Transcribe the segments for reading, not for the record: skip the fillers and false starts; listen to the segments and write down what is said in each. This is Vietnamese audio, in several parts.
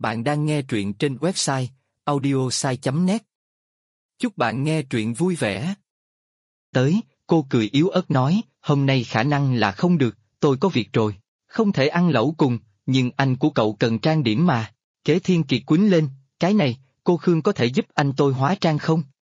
Bạn đang nghe truyện trên website audiosai.net. Chúc bạn nghe truyện vui vẻ. Tới, cô cười yếu ớt nói, hôm nay khả năng là không được, tôi có việc rồi, không thể ăn lẩu cùng, nhưng anh của cậu cần trang điểm mà. Kế Thiên Kiệt quýnh lên, cái này, cô Khương có thể giúp anh tôi hóa trang không?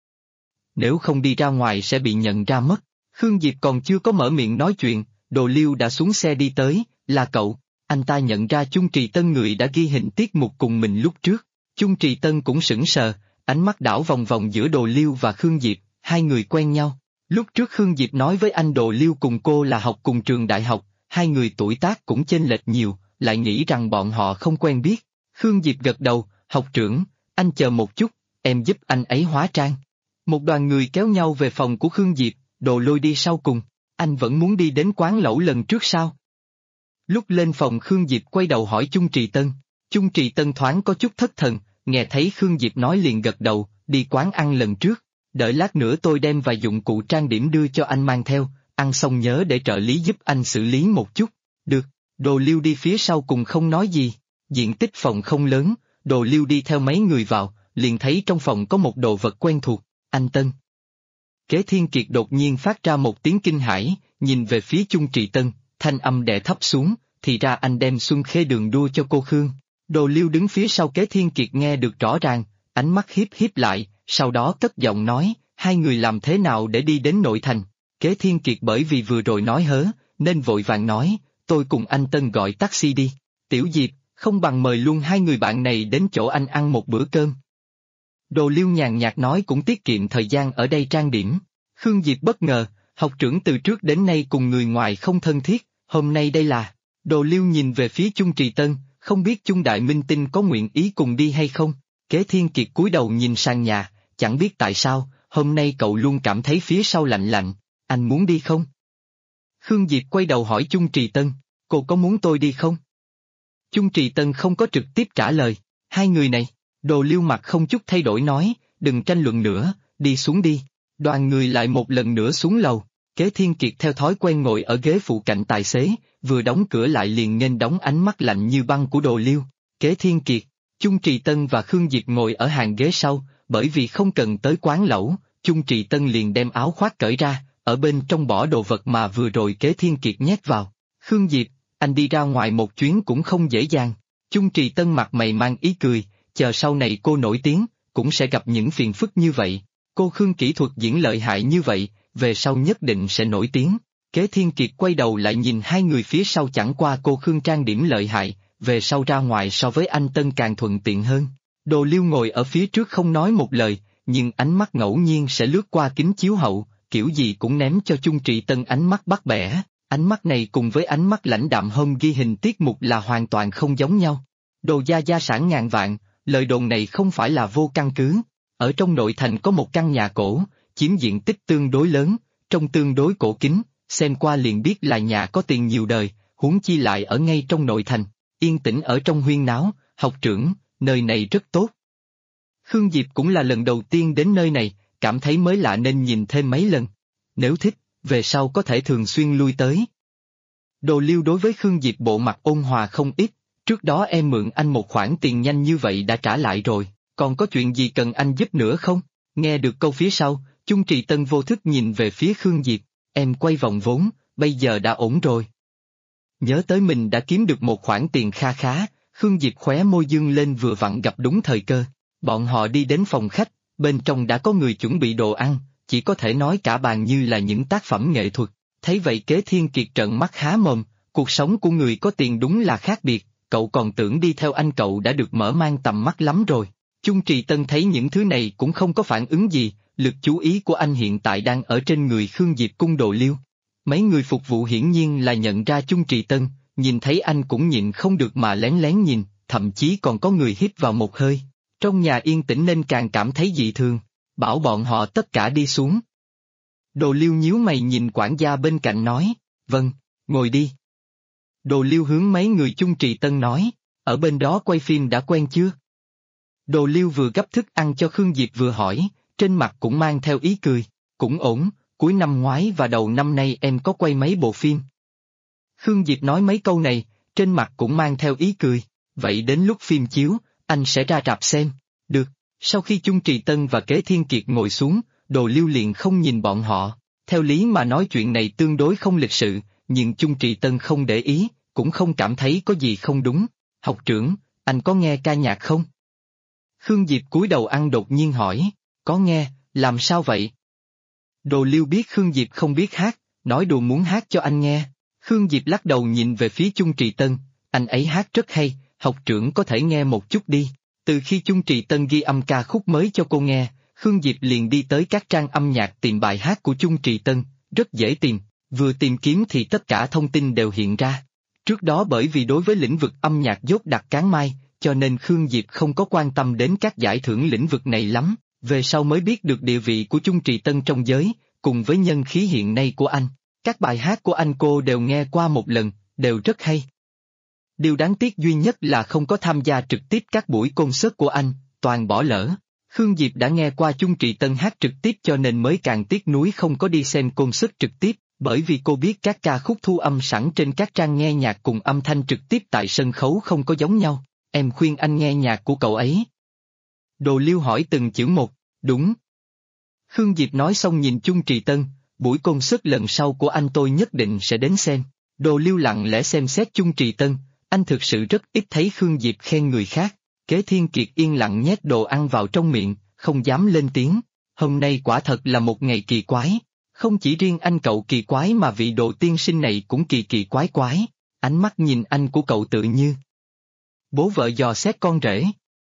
Nếu không đi ra ngoài sẽ bị nhận ra mất. Khương Diệp còn chưa có mở miệng nói chuyện, Đồ Liêu đã xuống xe đi tới, là cậu. Anh ta nhận ra Chung Trì Tân người đã ghi hình tiết mục cùng mình lúc trước. Chung Trì Tân cũng sững sờ, ánh mắt đảo vòng vòng giữa Đồ Liêu và Khương Diệp, hai người quen nhau. Lúc trước Khương Diệp nói với anh Đồ Liêu cùng cô là học cùng trường đại học, hai người tuổi tác cũng chênh lệch nhiều, lại nghĩ rằng bọn họ không quen biết. Khương Diệp gật đầu, học trưởng, anh chờ một chút, em giúp anh ấy hóa trang. Một đoàn người kéo nhau về phòng của Khương Diệp, Đồ Lôi đi sau cùng, anh vẫn muốn đi đến quán lẩu lần trước sao? Lúc lên phòng Khương Diệp quay đầu hỏi Chung Trì Tân. Chung Trì Tân thoáng có chút thất thần, nghe thấy Khương Diệp nói liền gật đầu, đi quán ăn lần trước, đợi lát nữa tôi đem vài dụng cụ trang điểm đưa cho anh mang theo, ăn xong nhớ để trợ lý giúp anh xử lý một chút. Được, Đồ Liêu đi phía sau cùng không nói gì, diện tích phòng không lớn, Đồ Liêu đi theo mấy người vào, liền thấy trong phòng có một đồ vật quen thuộc, anh Tân. Kế Thiên Kiệt đột nhiên phát ra một tiếng kinh hãi, nhìn về phía Chung Trì Tân, thanh âm đè thấp xuống, thì ra anh đem Xuân Khê Đường đua cho cô Khương. Đồ Liêu đứng phía sau Kế Thiên Kiệt nghe được rõ ràng, ánh mắt hiếp hiếp lại, sau đó cất giọng nói, hai người làm thế nào để đi đến nội thành. Kế Thiên Kiệt bởi vì vừa rồi nói hớ, nên vội vàng nói, tôi cùng anh Tân gọi taxi đi. Tiểu Diệp, không bằng mời luôn hai người bạn này đến chỗ anh ăn một bữa cơm. Đồ Liêu nhàn nhạt nói cũng tiết kiệm thời gian ở đây trang điểm. Khương Diệp bất ngờ, học trưởng từ trước đến nay cùng người ngoài không thân thiết, hôm nay đây là... Đồ Liêu nhìn về phía Chung Trì Tân, không biết Chung Đại Minh Tinh có nguyện ý cùng đi hay không. Kế Thiên Kiệt cúi đầu nhìn sang nhà, chẳng biết tại sao, hôm nay cậu luôn cảm thấy phía sau lạnh lạnh, anh muốn đi không? Khương Diệp quay đầu hỏi Chung Trì Tân, cô có muốn tôi đi không? Chung Trì Tân không có trực tiếp trả lời, hai người này. Đồ Liêu mặt không chút thay đổi nói, đừng tranh luận nữa, đi xuống đi. Đoàn người lại một lần nữa xuống lầu, Kế Thiên Kiệt theo thói quen ngồi ở ghế phụ cạnh tài xế, vừa đóng cửa lại liền nghênh đóng ánh mắt lạnh như băng của Đồ Liêu. Kế Thiên Kiệt, Chung Trì Tân và Khương Diệp ngồi ở hàng ghế sau, bởi vì không cần tới quán lẩu, Chung Trì Tân liền đem áo khoác cởi ra, ở bên trong bỏ đồ vật mà vừa rồi Kế Thiên Kiệt nhét vào. Khương Diệp, anh đi ra ngoài một chuyến cũng không dễ dàng. Chung Trì Tân mặt mày mang ý cười, chờ sau này cô nổi tiếng, cũng sẽ gặp những phiền phức như vậy. Cô Khương kỹ thuật diễn lợi hại như vậy, về sau nhất định sẽ nổi tiếng. Kế Thiên Kiệt quay đầu lại nhìn hai người phía sau, chẳng qua cô Khương trang điểm lợi hại, về sau ra ngoài so với anh Tân càng thuận tiện hơn. Đồ Liêu ngồi ở phía trước không nói một lời, nhưng ánh mắt ngẫu nhiên sẽ lướt qua kính chiếu hậu, kiểu gì cũng ném cho Chung Trì Tân ánh mắt bắt bẻ. Ánh mắt này cùng với ánh mắt lãnh đạm hôm ghi hình tiết mục là hoàn toàn không giống nhau. Đồ gia sản ngàn vạn, lời đồn này không phải là vô căn cứ. Ở trong nội thành có một căn nhà cổ, chiếm diện tích tương đối lớn, trông tương đối cổ kính, xem qua liền biết là nhà có tiền nhiều đời, huống chi lại ở ngay trong nội thành, yên tĩnh ở trong huyên náo. Học trưởng, nơi này rất tốt. Khương Diệp cũng là lần đầu tiên đến nơi này, cảm thấy mới lạ nên nhìn thêm mấy lần. Nếu thích, về sau có thể thường xuyên lui tới. Đồ Liêu đối với Khương Diệp bộ mặt ôn hòa không ít, trước đó em mượn anh một khoản tiền nhanh như vậy đã trả lại rồi, còn có chuyện gì cần anh giúp nữa không? Nghe được câu phía sau, Chung Trì Tân vô thức nhìn về phía Khương Diệp, em quay vòng vốn, bây giờ đã ổn rồi. Nhớ tới mình đã kiếm được một khoản tiền kha khá, Khương Diệp khóe môi dương lên vừa vặn gặp đúng thời cơ. Bọn họ đi đến phòng khách, bên trong đã có người chuẩn bị đồ ăn, chỉ có thể nói cả bàn như là những tác phẩm nghệ thuật. Thấy vậy Kế Thiên Kiệt trợn mắt há mồm, cuộc sống của người có tiền đúng là khác biệt, cậu còn tưởng đi theo anh cậu đã được mở mang tầm mắt lắm rồi. Chung Trì Tân thấy những thứ này cũng không có phản ứng gì, lực chú ý của anh hiện tại đang ở trên người Khương Diệp cung Đồ Liêu. Mấy người phục vụ hiển nhiên là nhận ra Chung Trì Tân, nhìn thấy anh cũng nhịn không được mà lén lén nhìn, thậm chí còn có người hít vào một hơi. Trong nhà yên tĩnh nên càng cảm thấy dị thường, bảo bọn họ tất cả đi xuống. Đồ Liêu nhíu mày nhìn quản gia bên cạnh nói, vâng, ngồi đi. Đồ Liêu hướng mấy người Chung Trì Tân nói, ở bên đó quay phim đã quen chưa? Đồ Liêu vừa gấp thức ăn cho Khương Diệp vừa hỏi, trên mặt cũng mang theo ý cười, cũng ổn, cuối năm ngoái và đầu năm nay em có quay mấy bộ phim. Khương Diệp nói mấy câu này, trên mặt cũng mang theo ý cười, vậy đến lúc phim chiếu, anh sẽ ra rạp xem. Được. Sau khi Chung Trì Tân và Kế Thiên Kiệt ngồi xuống, Đồ Lưu liền không nhìn bọn họ. Theo lý mà nói chuyện này tương đối không lịch sự, nhưng Chung Trì Tân không để ý, cũng không cảm thấy có gì không đúng. Học trưởng, anh có nghe ca nhạc không? Khương Diệp cúi đầu ăn đột nhiên hỏi. Có nghe, làm sao vậy? Đồ Lưu biết Khương Diệp không biết hát, nói đùa muốn hát cho anh nghe. Khương Diệp lắc đầu nhìn về phía Chung Trì Tân, anh ấy hát rất hay, học trưởng có thể nghe một chút đi. Từ khi Chung Trì Tân ghi âm ca khúc mới cho cô nghe, Khương Diệp liền đi tới các trang âm nhạc tìm bài hát của Chung Trì Tân, rất dễ tìm, vừa tìm kiếm thì tất cả thông tin đều hiện ra. Trước đó bởi vì đối với lĩnh vực âm nhạc dốt đặt cán mai, cho nên Khương Diệp không có quan tâm đến các giải thưởng lĩnh vực này lắm, về sau mới biết được địa vị của Chung Trì Tân trong giới, cùng với nhân khí hiện nay của anh. Các bài hát của anh cô đều nghe qua một lần, đều rất hay. Điều đáng tiếc duy nhất là không có tham gia trực tiếp các buổi concert của anh, toàn bỏ lỡ. Khương Diệp đã nghe qua Chung Trì Tân hát trực tiếp cho nên mới càng tiếc nuối không có đi xem concert trực tiếp, bởi vì cô biết các ca khúc thu âm sẵn trên các trang nghe nhạc cùng âm thanh trực tiếp tại sân khấu không có giống nhau. Em khuyên anh nghe nhạc của cậu ấy. Đồ Lưu hỏi từng chữ một, đúng. Khương Diệp nói xong nhìn Chung Trì Tân, buổi concert lần sau của anh tôi nhất định sẽ đến xem. Đồ Lưu lặng lẽ xem xét Chung Trì Tân, anh thực sự rất ít thấy Khương Diệp khen người khác. Kế Thiên Kiệt yên lặng nhét đồ ăn vào trong miệng, không dám lên tiếng. Hôm nay quả thật là một ngày kỳ quái. Không chỉ riêng anh cậu kỳ quái mà vị Đồ tiên sinh này cũng kỳ kỳ quái quái. Ánh mắt nhìn anh của cậu tự như bố vợ dò xét con rể.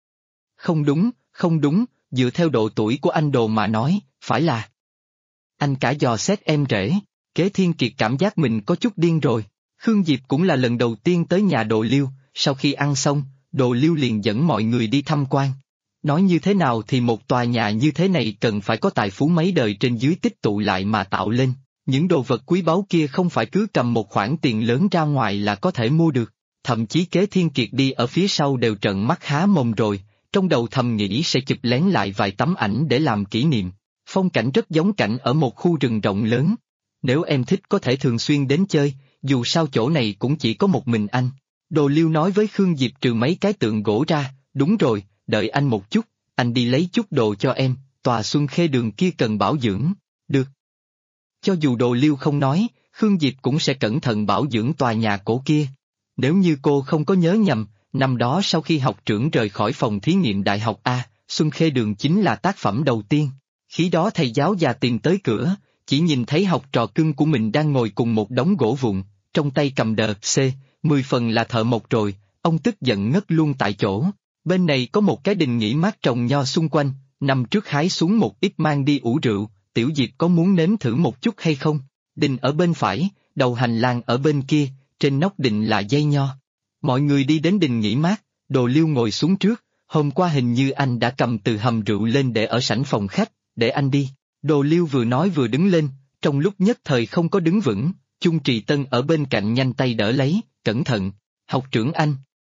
Không đúng, không đúng, dựa theo độ tuổi của anh Đồ mà nói, phải là anh cả dò xét em rể. Kế Thiên Kiệt cảm giác mình có chút điên rồi. Khương Diệp cũng là lần đầu tiên tới nhà Đồ Lưu, sau khi ăn xong, Đồ Lưu liền dẫn mọi người đi tham quan. Nói như thế nào thì một tòa nhà như thế này cần phải có tài phú mấy đời trên dưới tích tụ lại mà tạo lên. Những đồ vật quý báu kia không phải cứ cầm một khoản tiền lớn ra ngoài là có thể mua được. Thậm chí Kế Thiên Kiệt đi ở phía sau đều trợn mắt há mồm rồi, trong đầu thầm nghĩ sẽ chụp lén lại vài tấm ảnh để làm kỷ niệm. Phong cảnh rất giống cảnh ở một khu rừng rộng lớn. Nếu em thích có thể thường xuyên đến chơi, dù sao chỗ này cũng chỉ có một mình anh. Đồ Lưu nói với Khương Diệp trừ mấy cái tượng gỗ ra, đúng rồi, đợi anh một chút, anh đi lấy chút đồ cho em, tòa Xuân Khê đường kia cần bảo dưỡng, được. Cho dù Đồ Lưu không nói, Khương Diệp cũng sẽ cẩn thận bảo dưỡng tòa nhà cổ kia. Nếu như cô không có nhớ nhầm, năm đó sau khi học trưởng rời khỏi phòng thí nghiệm đại học A, Xuân Khê đường chính là tác phẩm đầu tiên. Khi đó thầy giáo già tìm tới cửa, chỉ nhìn thấy học trò cưng của mình đang ngồi cùng một đống gỗ vụn, trong tay cầm đờ C, 10 phần là thợ mộc rồi, ông tức giận ngất luôn tại chỗ. Bên này có một cái đình nghỉ mát trồng nho xung quanh, năm trước hái xuống một ít mang đi ủ rượu, Tiểu Diệp có muốn nếm thử một chút hay không? Đình ở bên phải, đầu hành lang ở bên kia, trên nóc đình là dây nho. Mọi người đi đến đình nghỉ mát, Đồ Lưu ngồi xuống trước, hôm qua hình như anh đã cầm từ hầm rượu lên để ở sảnh phòng khách, để anh đi. Đồ Lưu vừa nói vừa đứng lên, trong lúc nhất thời không có đứng vững, Chung Trì Tân ở bên cạnh nhanh tay đỡ lấy, cẩn thận, học trưởng anh.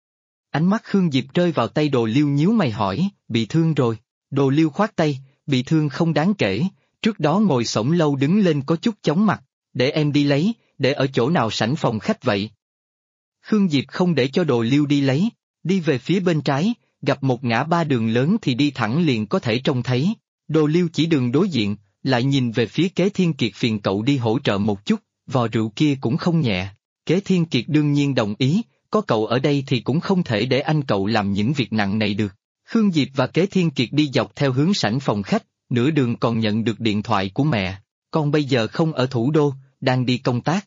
Ánh mắt Khương Diệp rơi vào tay Đồ Lưu nhíu mày hỏi, bị thương rồi. Đồ Lưu khoát tay, bị thương không đáng kể, trước đó ngồi xổm lâu đứng lên có chút chóng mặt, để em đi lấy, để ở chỗ nào sảnh phòng khách vậy? Khương Diệp không để cho Đồ Lưu đi lấy, đi về phía bên trái, gặp một ngã ba đường lớn thì đi thẳng liền có thể trông thấy. Đồ Lưu chỉ đường đối diện, lại nhìn về phía Kế Thiên Kiệt phiền cậu đi hỗ trợ một chút, vò rượu kia cũng không nhẹ. Kế Thiên Kiệt đương nhiên đồng ý, có cậu ở đây thì cũng không thể để anh cậu làm những việc nặng này được. Khương Diệp và Kế Thiên Kiệt đi dọc theo hướng sảnh phòng khách, nửa đường còn nhận được điện thoại của mẹ, con bây giờ không ở thủ đô, đang đi công tác.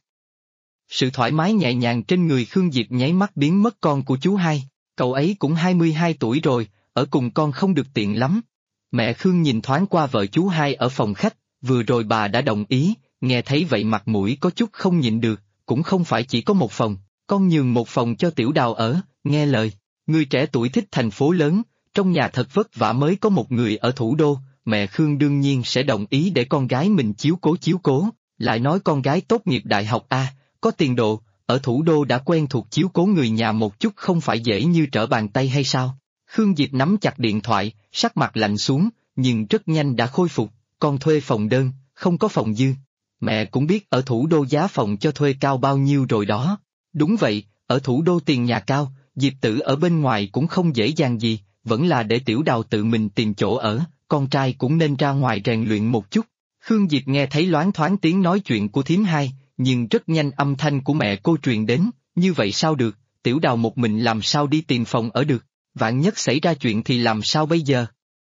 Sự thoải mái nhẹ nhàng trên người Khương Diệp nháy mắt biến mất con của chú hai, cậu ấy cũng 22 tuổi rồi, ở cùng con không được tiện lắm. Mẹ Khương nhìn thoáng qua vợ chú hai ở phòng khách, vừa rồi bà đã đồng ý, nghe thấy vậy mặt mũi có chút không nhịn được, cũng không phải chỉ có một phòng, con nhường một phòng cho Tiểu Đào ở, nghe lời, người trẻ tuổi thích thành phố lớn, trong nhà thật vất vả mới có một người ở thủ đô, mẹ Khương đương nhiên sẽ đồng ý để con gái mình chiếu cố, lại nói con gái tốt nghiệp đại học A, có tiền đồ, ở thủ đô đã quen thuộc chiếu cố người nhà một chút không phải dễ như trở bàn tay hay sao? Khương Diệp nắm chặt điện thoại, sắc mặt lạnh xuống, nhưng rất nhanh đã khôi phục, con thuê phòng đơn, không có phòng dư. Mẹ cũng biết ở thủ đô giá phòng cho thuê cao bao nhiêu rồi đó. Đúng vậy, ở thủ đô tiền nhà cao, Diệp Tử ở bên ngoài cũng không dễ dàng gì, vẫn là để Tiểu Đào tự mình tìm chỗ ở, con trai cũng nên ra ngoài rèn luyện một chút. Khương Diệp nghe thấy loáng thoáng tiếng nói chuyện của thím hai, nhưng rất nhanh âm thanh của mẹ cô truyền đến, như vậy sao được, Tiểu Đào một mình làm sao đi tìm phòng ở được, vạn nhất xảy ra chuyện thì làm sao bây giờ?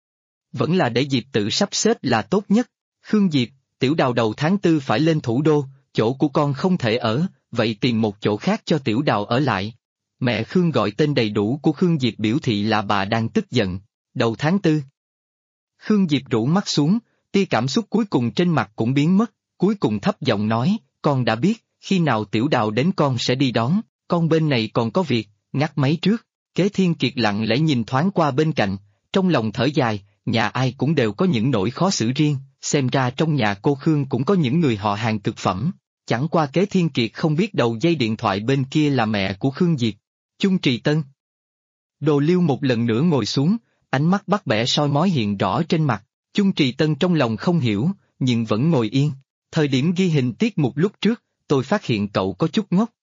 Vẫn là để Diệp Tử sắp xếp là tốt nhất. Khương Diệp, Tiểu Đào đầu tháng 4 phải lên thủ đô, chỗ của con không thể ở, vậy tìm một chỗ khác cho Tiểu Đào ở lại. Mẹ Khương gọi tên đầy đủ của Khương Diệp biểu thị là bà đang tức giận. Đầu tháng 4. Khương Diệp rũ mắt xuống, tia cảm xúc cuối cùng trên mặt cũng biến mất, cuối cùng thấp giọng nói, con đã biết, khi nào Tiểu Đào đến con sẽ đi đón, con bên này còn có việc, ngắt máy trước. Kế Thiên Kiệt lặng lẽ nhìn thoáng qua bên cạnh, trong lòng thở dài, nhà ai cũng đều có những nỗi khó xử riêng, xem ra trong nhà cô Khương cũng có những người họ hàng cực phẩm. Chẳng qua Kế Thiên Kiệt không biết đầu dây điện thoại bên kia là mẹ của Khương Diệp. Chung Trì Tân. Đồ Liêu một lần nữa ngồi xuống, ánh mắt bắt bẻ soi mói hiện rõ trên mặt. Chung Trì Tân trong lòng không hiểu, nhưng vẫn ngồi yên. Thời điểm ghi hình tiết mục lúc trước, tôi phát hiện cậu có chút ngốc.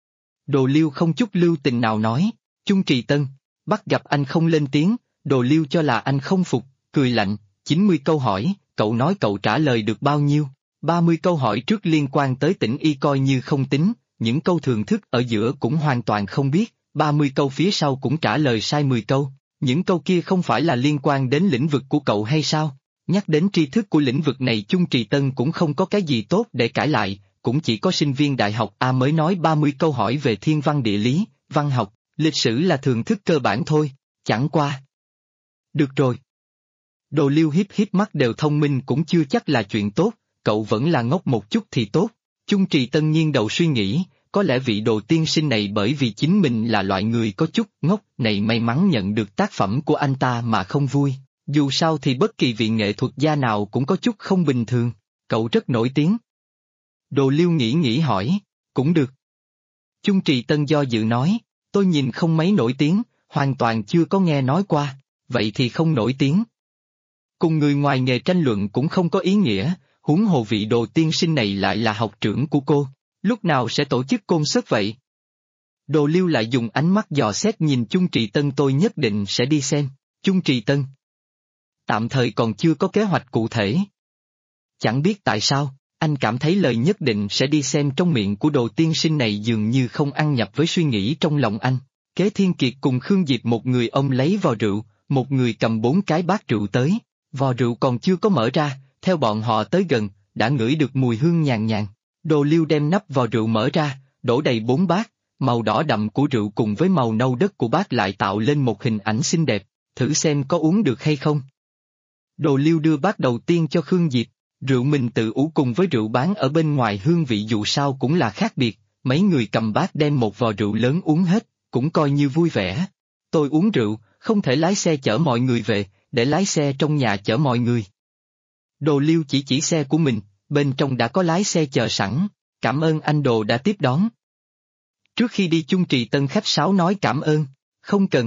Đồ Liêu không chút lưu tình nào nói, Chung Trì Tân, bắt gặp anh không lên tiếng, Đồ Liêu cho là anh không phục, cười lạnh, 90 câu hỏi, cậu nói cậu trả lời được bao nhiêu? 30 câu hỏi trước liên quan tới tỉnh Y coi như không tính, những câu thường thức ở giữa cũng hoàn toàn không biết, 30 câu phía sau cũng trả lời sai 10 câu, những câu kia không phải là liên quan đến lĩnh vực của cậu hay sao? Nhắc đến tri thức của lĩnh vực này Chung Trì Tân cũng không có cái gì tốt để cãi lại, cũng chỉ có sinh viên đại học A mới nói 30 câu hỏi về thiên văn địa lý, văn học, lịch sử là thường thức cơ bản thôi, chẳng qua. Được rồi. Đồ Liêu hiếp hiếp mắt đều thông minh cũng chưa chắc là chuyện tốt, cậu vẫn là ngốc một chút thì tốt. Chung Trì Tân nhiên đầu suy nghĩ, có lẽ vị Đồ tiên sinh này bởi vì chính mình là loại người có chút ngốc này may mắn nhận được tác phẩm của anh ta mà không vui. Dù sao thì bất kỳ vị nghệ thuật gia nào cũng có chút không bình thường, cậu rất nổi tiếng. Đồ Liêu nghĩ hỏi, cũng được. Chung Trì Tân do dự nói, tôi nhìn không mấy nổi tiếng, hoàn toàn chưa có nghe nói qua, vậy thì không nổi tiếng. Cùng người ngoài nghề tranh luận cũng không có ý nghĩa, huống hồ vị Đồ tiên sinh này lại là học trưởng của cô, lúc nào sẽ tổ chức concert vậy? Đồ Liêu lại dùng ánh mắt dò xét nhìn Chung Trì Tân, tôi nhất định sẽ đi xem. Chung Trì Tân tạm thời còn chưa có kế hoạch cụ thể. Chẳng biết tại sao, anh cảm thấy lời nhất định sẽ đi xem trong miệng của Đồ tiên sinh này dường như không ăn nhập với suy nghĩ trong lòng anh. Kế Thiên Kiệt cùng Khương Diệp một người ôm lấy vò rượu, một người cầm 4 cái bát rượu tới, vò rượu còn chưa có mở ra, theo bọn họ tới gần, đã ngửi được mùi hương nhàn nhàn. Đồ Liêu đem nắp vò rượu mở ra, đổ đầy 4 bát, màu đỏ đậm của rượu cùng với màu nâu đất của bát lại tạo lên một hình ảnh xinh đẹp, thử xem có uống được hay không. Đồ Liêu đưa bát đầu tiên cho Khương Diệp, rượu mình tự ủ cùng với rượu bán ở bên ngoài hương vị dù sao cũng là khác biệt, mấy người cầm bát đem một vò rượu lớn uống hết, cũng coi như vui vẻ. Tôi uống rượu, không thể lái xe chở mọi người về, để lái xe trong nhà chở mọi người. Đồ Liêu chỉ xe của mình, bên trong đã có lái xe chờ sẵn, cảm ơn anh Đồ đã tiếp đón. Trước khi đi Chung Trì Tân khách sáo nói cảm ơn, không cần.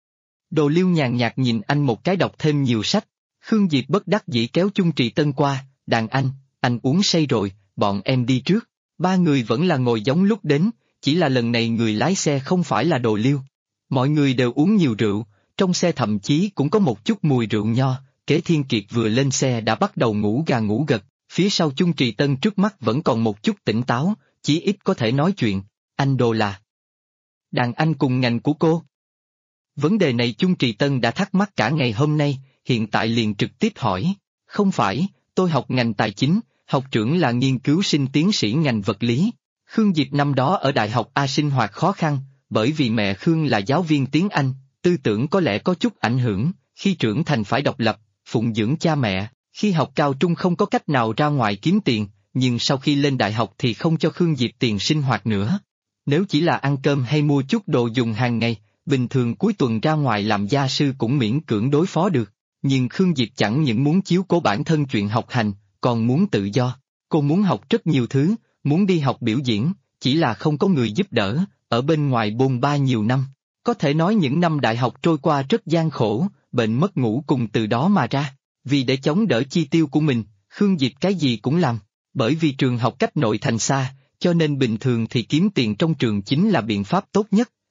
Đồ Liêu nhàn nhạt nhìn anh một cái, đọc thêm nhiều sách. Khương Diệp bất đắc dĩ kéo Chung Trì Tân qua, đàn anh uống say rồi, bọn em đi trước. Ba người vẫn là ngồi giống lúc đến, chỉ là lần này người lái xe không phải là Đồ Liêu. Mọi người đều uống nhiều rượu, trong xe thậm chí cũng có một chút mùi rượu nho. Kế Thiên Kiệt vừa lên xe đã bắt đầu ngủ gà ngủ gật, phía sau Chung Trì Tân trước mắt vẫn còn một chút tỉnh táo, chí ít có thể nói chuyện. Anh Đồ là đàn anh cùng ngành của cô. Vấn đề này Chung Trì Tân đã thắc mắc cả ngày hôm nay, hiện tại liền trực tiếp hỏi. Không phải, tôi học ngành tài chính, học trưởng là nghiên cứu sinh tiến sĩ ngành vật lý. Khương Diệp năm đó ở Đại học A sinh hoạt khó khăn, bởi vì mẹ Khương là giáo viên tiếng Anh, tư tưởng có lẽ có chút ảnh hưởng, khi trưởng thành phải độc lập, phụng dưỡng cha mẹ, khi học cao trung không có cách nào ra ngoài kiếm tiền, nhưng sau khi lên đại học thì không cho Khương Diệp tiền sinh hoạt nữa. Nếu chỉ là ăn cơm hay mua chút đồ dùng hàng ngày, bình thường cuối tuần ra ngoài làm gia sư cũng miễn cưỡng đối phó được. Nhưng Khương Diệp chẳng những muốn chiếu cố bản thân chuyện học hành, còn muốn tự do. Cô muốn học rất nhiều thứ, muốn đi học biểu diễn, chỉ là không có người giúp đỡ, ở bên ngoài bôn ba nhiều năm. Có thể nói những năm đại học trôi qua rất gian khổ, bệnh mất ngủ cùng từ đó mà ra. Vì để chống đỡ chi tiêu của mình, Khương Diệp cái gì cũng làm. Bởi vì trường học cách nội thành xa, cho nên bình thường thì kiếm tiền trong trường chính là biện pháp tốt nhất.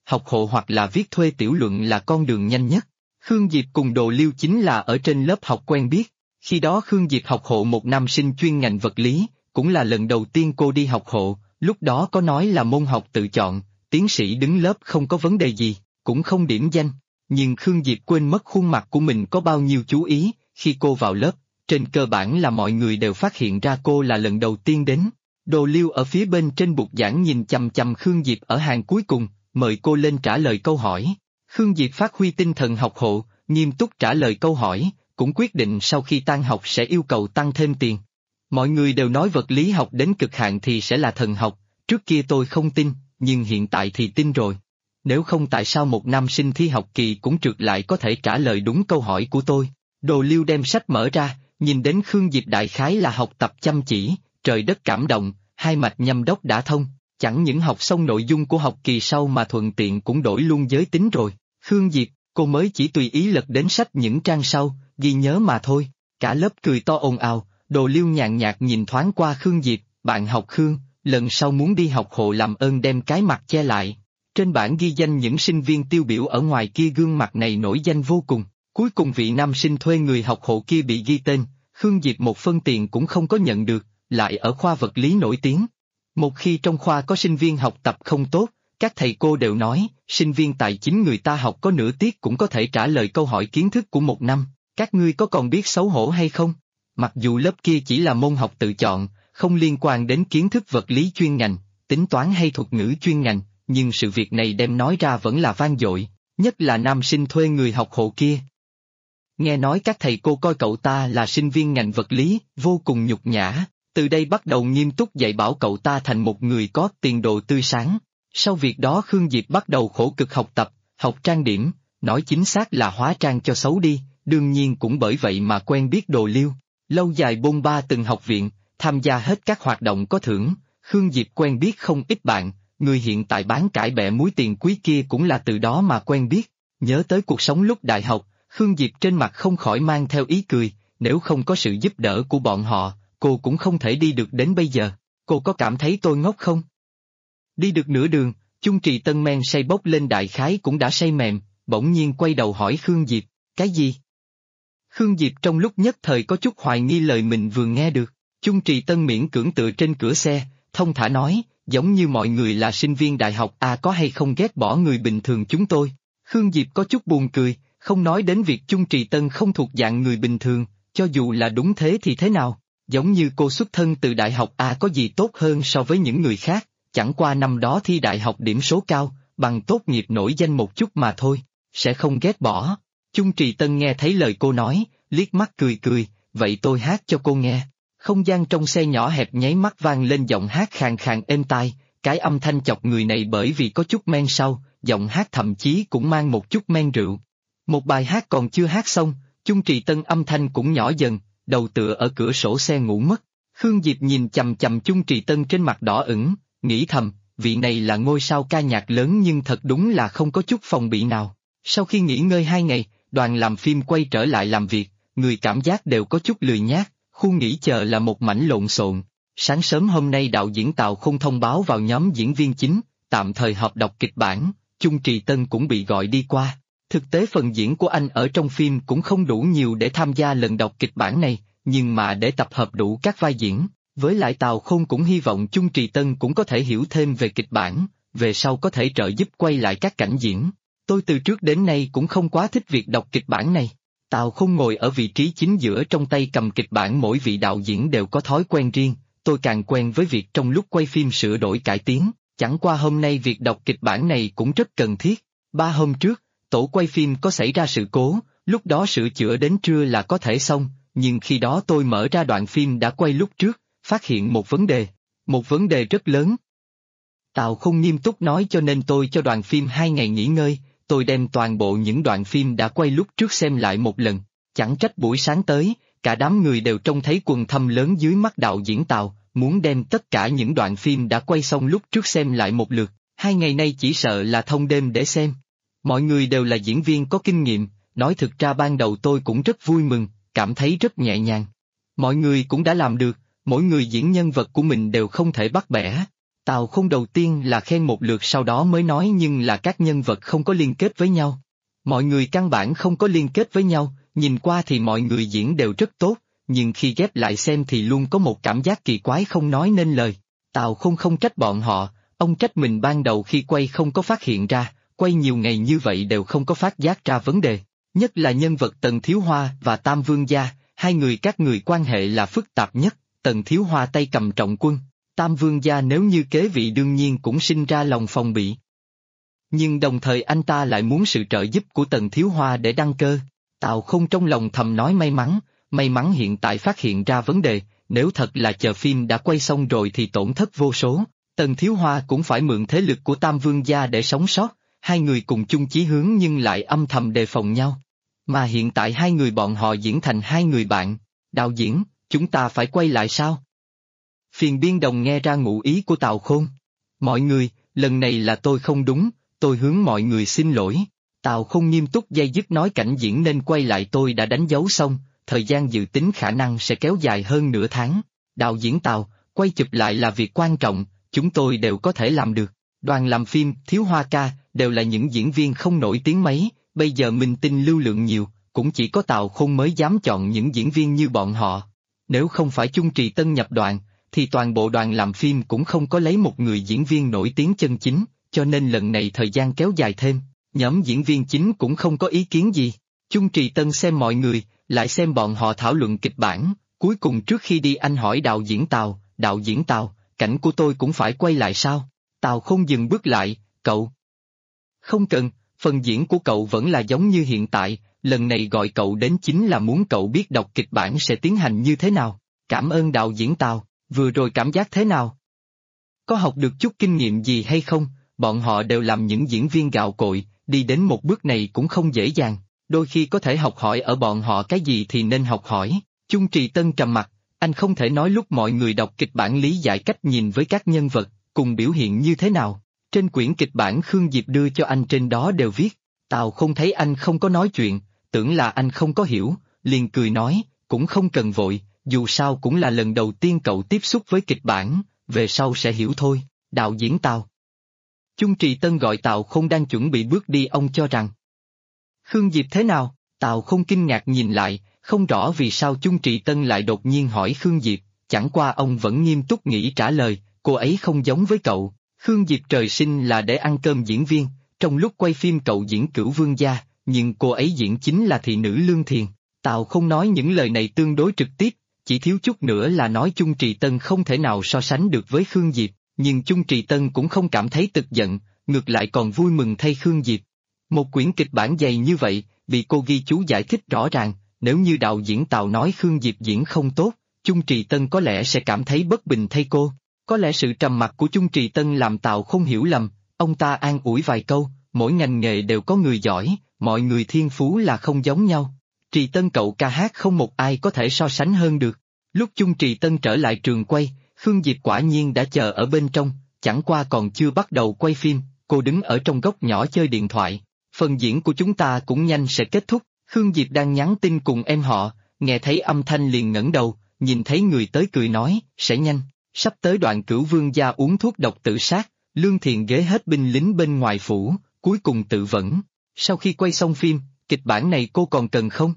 học hộ hoặc là viết thuê tiểu luận là con đường nhanh nhất. Khương Diệp cùng Đồ Liêu chính là ở trên lớp học quen biết, khi đó Khương Diệp học hộ một nam sinh chuyên ngành vật lý, cũng là lần đầu tiên cô đi học hộ, lúc đó có nói là môn học tự chọn, tiến sĩ đứng lớp không có vấn đề gì, cũng không điểm danh, nhưng Khương Diệp quên mất khuôn mặt của mình có bao nhiêu chú ý, khi cô vào lớp, trên cơ bản là mọi người đều phát hiện ra cô là lần đầu tiên đến. Đồ Liêu ở phía bên trên bục giảng nhìn chằm chằm Khương Diệp ở hàng cuối cùng, mời cô lên trả lời câu hỏi. Khương Diệp phát huy tinh thần học hộ, nghiêm túc trả lời câu hỏi, cũng quyết định sau khi tan học sẽ yêu cầu tăng thêm tiền. Mọi người đều nói vật lý học đến cực hạn thì sẽ là thần học, trước kia tôi không tin, nhưng hiện tại thì tin rồi. Nếu không tại sao một nam sinh thi học kỳ cũng trượt lại có thể trả lời đúng câu hỏi của tôi. Đồ Liêu đem sách mở ra, nhìn đến Khương Diệp đại khái là học tập chăm chỉ, trời đất cảm động, hai mạch nhâm đốc đã thông, chẳng những học xong nội dung của học kỳ sau mà thuận tiện cũng đổi luôn giới tính rồi. Khương Diệp, cô mới chỉ tùy ý lật đến sách những trang sau, ghi nhớ mà thôi. Cả lớp cười to ồn ào, Đồ Liêu nhàn nhạt nhìn thoáng qua Khương Diệp, bạn học Khương, lần sau muốn đi học hộ làm ơn đem cái mặt che lại. Trên bảng ghi danh những sinh viên tiêu biểu ở ngoài kia gương mặt này nổi danh vô cùng. Cuối cùng vị nam sinh thuê người học hộ kia bị ghi tên, Khương Diệp một phân tiền cũng không có nhận được, lại ở khoa vật lý nổi tiếng. Một khi trong khoa có sinh viên học tập không tốt, các thầy cô đều nói, sinh viên tài chính người ta học có nửa tiết cũng có thể trả lời câu hỏi kiến thức của một năm, các ngươi có còn biết xấu hổ hay không? Mặc dù lớp kia chỉ là môn học tự chọn, không liên quan đến kiến thức vật lý chuyên ngành, tính toán hay thuật ngữ chuyên ngành, nhưng sự việc này đem nói ra vẫn là vang dội, nhất là nam sinh thuê người học hộ kia. Nghe nói các thầy cô coi cậu ta là sinh viên ngành vật lý, vô cùng nhục nhã, từ đây bắt đầu nghiêm túc dạy bảo cậu ta thành một người có tiền đồ tươi sáng. Sau việc đó Khương Diệp bắt đầu khổ cực học tập, học trang điểm, nói chính xác là hóa trang cho xấu đi, đương nhiên cũng bởi vậy mà quen biết Đồ Liêu. Lâu dài bôn ba từng học viện, tham gia hết các hoạt động có thưởng, Khương Diệp quen biết không ít bạn, người hiện tại bán cải bẹ muối tiền quý kia cũng là từ đó mà quen biết. Nhớ tới cuộc sống lúc đại học, Khương Diệp trên mặt không khỏi mang theo ý cười, nếu không có sự giúp đỡ của bọn họ, cô cũng không thể đi được đến bây giờ. Cô có cảm thấy tôi ngốc không? Đi được nửa đường, Chung Trì Tân men say bốc lên đại khái cũng đã say mềm, bỗng nhiên quay đầu hỏi Khương Diệp, cái gì? Khương Diệp trong lúc nhất thời có chút hoài nghi lời mình vừa nghe được, Chung Trì Tân miễn cưỡng tựa trên cửa xe, thông thả nói, giống như mọi người là sinh viên đại học có hay không ghét bỏ người bình thường chúng tôi. Khương Diệp có chút buồn cười, không nói đến việc Chung Trì Tân không thuộc dạng người bình thường, cho dù là đúng thế thì thế nào, giống như cô xuất thân từ đại học có gì tốt hơn so với những người khác, chẳng qua năm đó thi đại học điểm số cao, bằng tốt nghiệp nổi danh một chút mà thôi, sẽ không ghét bỏ. Chung Trì Tân nghe thấy lời cô nói, liếc mắt cười cười, vậy tôi hát cho cô nghe. Không gian trong xe nhỏ hẹp nháy mắt vang lên giọng hát khàn khàn êm tai, cái âm thanh chọc người này bởi vì có chút men sau, giọng hát thậm chí cũng mang một chút men rượu. Một bài hát còn chưa hát xong, Chung Trì Tân âm thanh cũng nhỏ dần, đầu tựa ở cửa sổ xe ngủ mất. Khương Diệp nhìn chằm chằm Chung Trì Tân trên mặt đỏ ửng, nghĩ thầm, vị này là ngôi sao ca nhạc lớn nhưng thật đúng là không có chút phòng bị nào. Sau khi nghỉ ngơi 2 ngày, đoàn làm phim quay trở lại làm việc, người cảm giác đều có chút lười nhác, khu nghỉ chờ là một mảnh lộn xộn. Sáng sớm hôm nay đạo diễn Tào Khôn thông báo vào nhóm diễn viên chính, tạm thời họp đọc kịch bản, Chung Trì Tân cũng bị gọi đi qua. Thực tế phần diễn của anh ở trong phim cũng không đủ nhiều để tham gia lần đọc kịch bản này, nhưng mà để tập hợp đủ các vai diễn, với lại Tào Khôn cũng hy vọng Chung Trì Tân cũng có thể hiểu thêm về kịch bản, về sau có thể trợ giúp quay lại các cảnh diễn. Tôi từ trước đến nay cũng không quá thích việc đọc kịch bản này. Tào Khôn ngồi ở vị trí chính giữa trong tay cầm kịch bản, mỗi vị đạo diễn đều có thói quen riêng, tôi càng quen với việc trong lúc quay phim sửa đổi cải tiến, chẳng qua hôm nay việc đọc kịch bản này cũng rất cần thiết. 3 hôm trước, tổ quay phim có xảy ra sự cố, lúc đó sửa chữa đến trưa là có thể xong, nhưng khi đó tôi mở ra đoạn phim đã quay lúc trước, phát hiện một vấn đề rất lớn. Tào Khôn nghiêm túc nói, cho nên tôi cho đoàn phim 2 ngày nghỉ ngơi, tôi đem toàn bộ những đoạn phim đã quay lúc trước xem lại một lần, chẳng trách buổi sáng tới, cả đám người đều trông thấy quầng thâm lớn dưới mắt đạo diễn Tào, muốn đem tất cả những đoạn phim đã quay xong lúc trước xem lại một lượt, 2 ngày nay chỉ sợ là thông đêm để xem. Mọi người đều là diễn viên có kinh nghiệm, nói thực ra ban đầu tôi cũng rất vui mừng, cảm thấy rất nhẹ nhàng. Mọi người cũng đã làm được, mỗi người diễn nhân vật của mình đều không thể bắt bẻ. Tào Khôn đầu tiên là khen một lượt sau đó mới nói nhưng là các nhân vật không có liên kết với nhau. Mọi người căn bản không có liên kết với nhau, nhìn qua thì mọi người diễn đều rất tốt, nhưng khi ghép lại xem thì luôn có một cảm giác kỳ quái không nói nên lời. Tào Khôn không trách bọn họ, ông trách mình ban đầu khi quay không có phát hiện ra, quay nhiều ngày như vậy đều không có phát giác ra vấn đề. Nhất là nhân vật Tần Thiếu Hoa và Tam Vương Gia, hai người các người quan hệ là phức tạp nhất, Tần Thiếu Hoa tay cầm trọng quân, Tam Vương Gia nếu như kế vị đương nhiên cũng sinh ra lòng phòng bị. Nhưng đồng thời anh ta lại muốn sự trợ giúp của Tần Thiếu Hoa để đăng cơ. Tào Khôn trong lòng thầm nói may mắn hiện tại phát hiện ra vấn đề, nếu thật là chờ phim đã quay xong rồi thì tổn thất vô số. Tần Thiếu Hoa cũng phải mượn thế lực của Tam Vương Gia để sống sót, hai người cùng chung chí hướng nhưng lại âm thầm đề phòng nhau. Mà hiện tại hai người bọn họ diễn thành hai người bạn. Đạo diễn, chúng ta phải quay lại sao? Phiền biên đồng nghe ra ngụ ý của Tào Khôn. Mọi người, lần này là tôi không đúng, tôi hướng mọi người xin lỗi. Tào Khôn nghiêm túc day dứt nói cảnh diễn nên quay lại tôi đã đánh dấu xong, thời gian dự tính khả năng sẽ kéo dài hơn nửa tháng. Đạo diễn Tào, quay chụp lại là việc quan trọng, chúng tôi đều có thể làm được. Đoàn làm phim, Thiếu Hoa ca, đều là những diễn viên không nổi tiếng mấy, bây giờ minh tinh lưu lượng nhiều, cũng chỉ có Tào Khôn mới dám chọn những diễn viên như bọn họ. Nếu không phải Chung Trì Tân nhập đoàn, thì toàn bộ đoàn làm phim cũng không có lấy một người diễn viên nổi tiếng chân chính, cho nên lần này thời gian kéo dài thêm, nhóm diễn viên chính cũng không có ý kiến gì. Chung Trì Tân xem mọi người, lại xem bọn họ thảo luận kịch bản, cuối cùng trước khi đi anh hỏi đạo diễn Tào, cảnh của tôi cũng phải quay lại sao? Tào Khôn dừng bước lại, cậu. Không cần, phần diễn của cậu vẫn là giống như hiện tại, lần này gọi cậu đến chính là muốn cậu biết đọc kịch bản sẽ tiến hành như thế nào. Cảm ơn đạo diễn Tào, vừa rồi cảm giác thế nào? Có học được chút kinh nghiệm gì hay không? Bọn họ đều làm những diễn viên gạo cội, đi đến một bước này cũng không dễ dàng, đôi khi có thể học hỏi ở bọn họ cái gì thì nên học hỏi. Chung Trì Tân trầm mặt, anh không thể nói lúc mọi người đọc kịch bản lý giải cách nhìn với các nhân vật, cùng biểu hiện như thế nào. Trên quyển kịch bản Khương Diệp đưa cho anh trên đó đều viết. Tào không thấy anh không có nói chuyện, tưởng là anh không có hiểu, liền cười nói, cũng không cần vội, dù sao cũng là lần đầu tiên cậu tiếp xúc với kịch bản, về sau sẽ hiểu thôi. Đạo diễn Tào. Chung Trì Tân gọi Tào không đang chuẩn bị bước đi, ông cho rằng Khương Diệp thế nào? Tào không kinh ngạc nhìn lại, không rõ vì sao Chung Trì Tân lại đột nhiên hỏi Khương Diệp, chẳng qua ông vẫn nghiêm túc nghĩ trả lời, cô ấy không giống với cậu. Khương Diệp trời sinh là để ăn cơm diễn viên, trong lúc quay phim cậu diễn Cửu Vương Gia, nhưng cô ấy diễn chính là thị nữ Lương Thiền. Tào không nói những lời này tương đối trực tiếp, chỉ thiếu chút nữa là nói Chung Trì Tân không thể nào so sánh được với Khương Diệp, nhưng Chung Trì Tân cũng không cảm thấy tức giận, ngược lại còn vui mừng thay Khương Diệp. Một quyển kịch bản dày như vậy, vì cô ghi chú giải thích rõ ràng, nếu như đạo diễn Tào nói Khương Diệp diễn không tốt, Chung Trì Tân có lẽ sẽ cảm thấy bất bình thay cô. Có lẽ sự trầm mặc của Chung Trì Tân làm Tào không hiểu lầm, ông ta an ủi vài câu, mỗi ngành nghề đều có người giỏi, mọi người thiên phú là không giống nhau. Trì Tân cậu ca hát không một ai có thể so sánh hơn được. Lúc Chung Trì Tân trở lại trường quay, Khương Diệp quả nhiên đã chờ ở bên trong, chẳng qua còn chưa bắt đầu quay phim, cô đứng ở trong góc nhỏ chơi điện thoại. Phần diễn của chúng ta cũng nhanh sẽ kết thúc, Khương Diệp đang nhắn tin cùng em họ, nghe thấy âm thanh liền ngẩng đầu, nhìn thấy người tới cười nói, sẽ nhanh. Sắp tới đoạn Cửu Vương Gia uống thuốc độc tự sát, Lương Thiền ghế hết binh lính bên ngoài phủ, cuối cùng tự vẫn. Sau khi quay xong phim, kịch bản này cô còn cần không?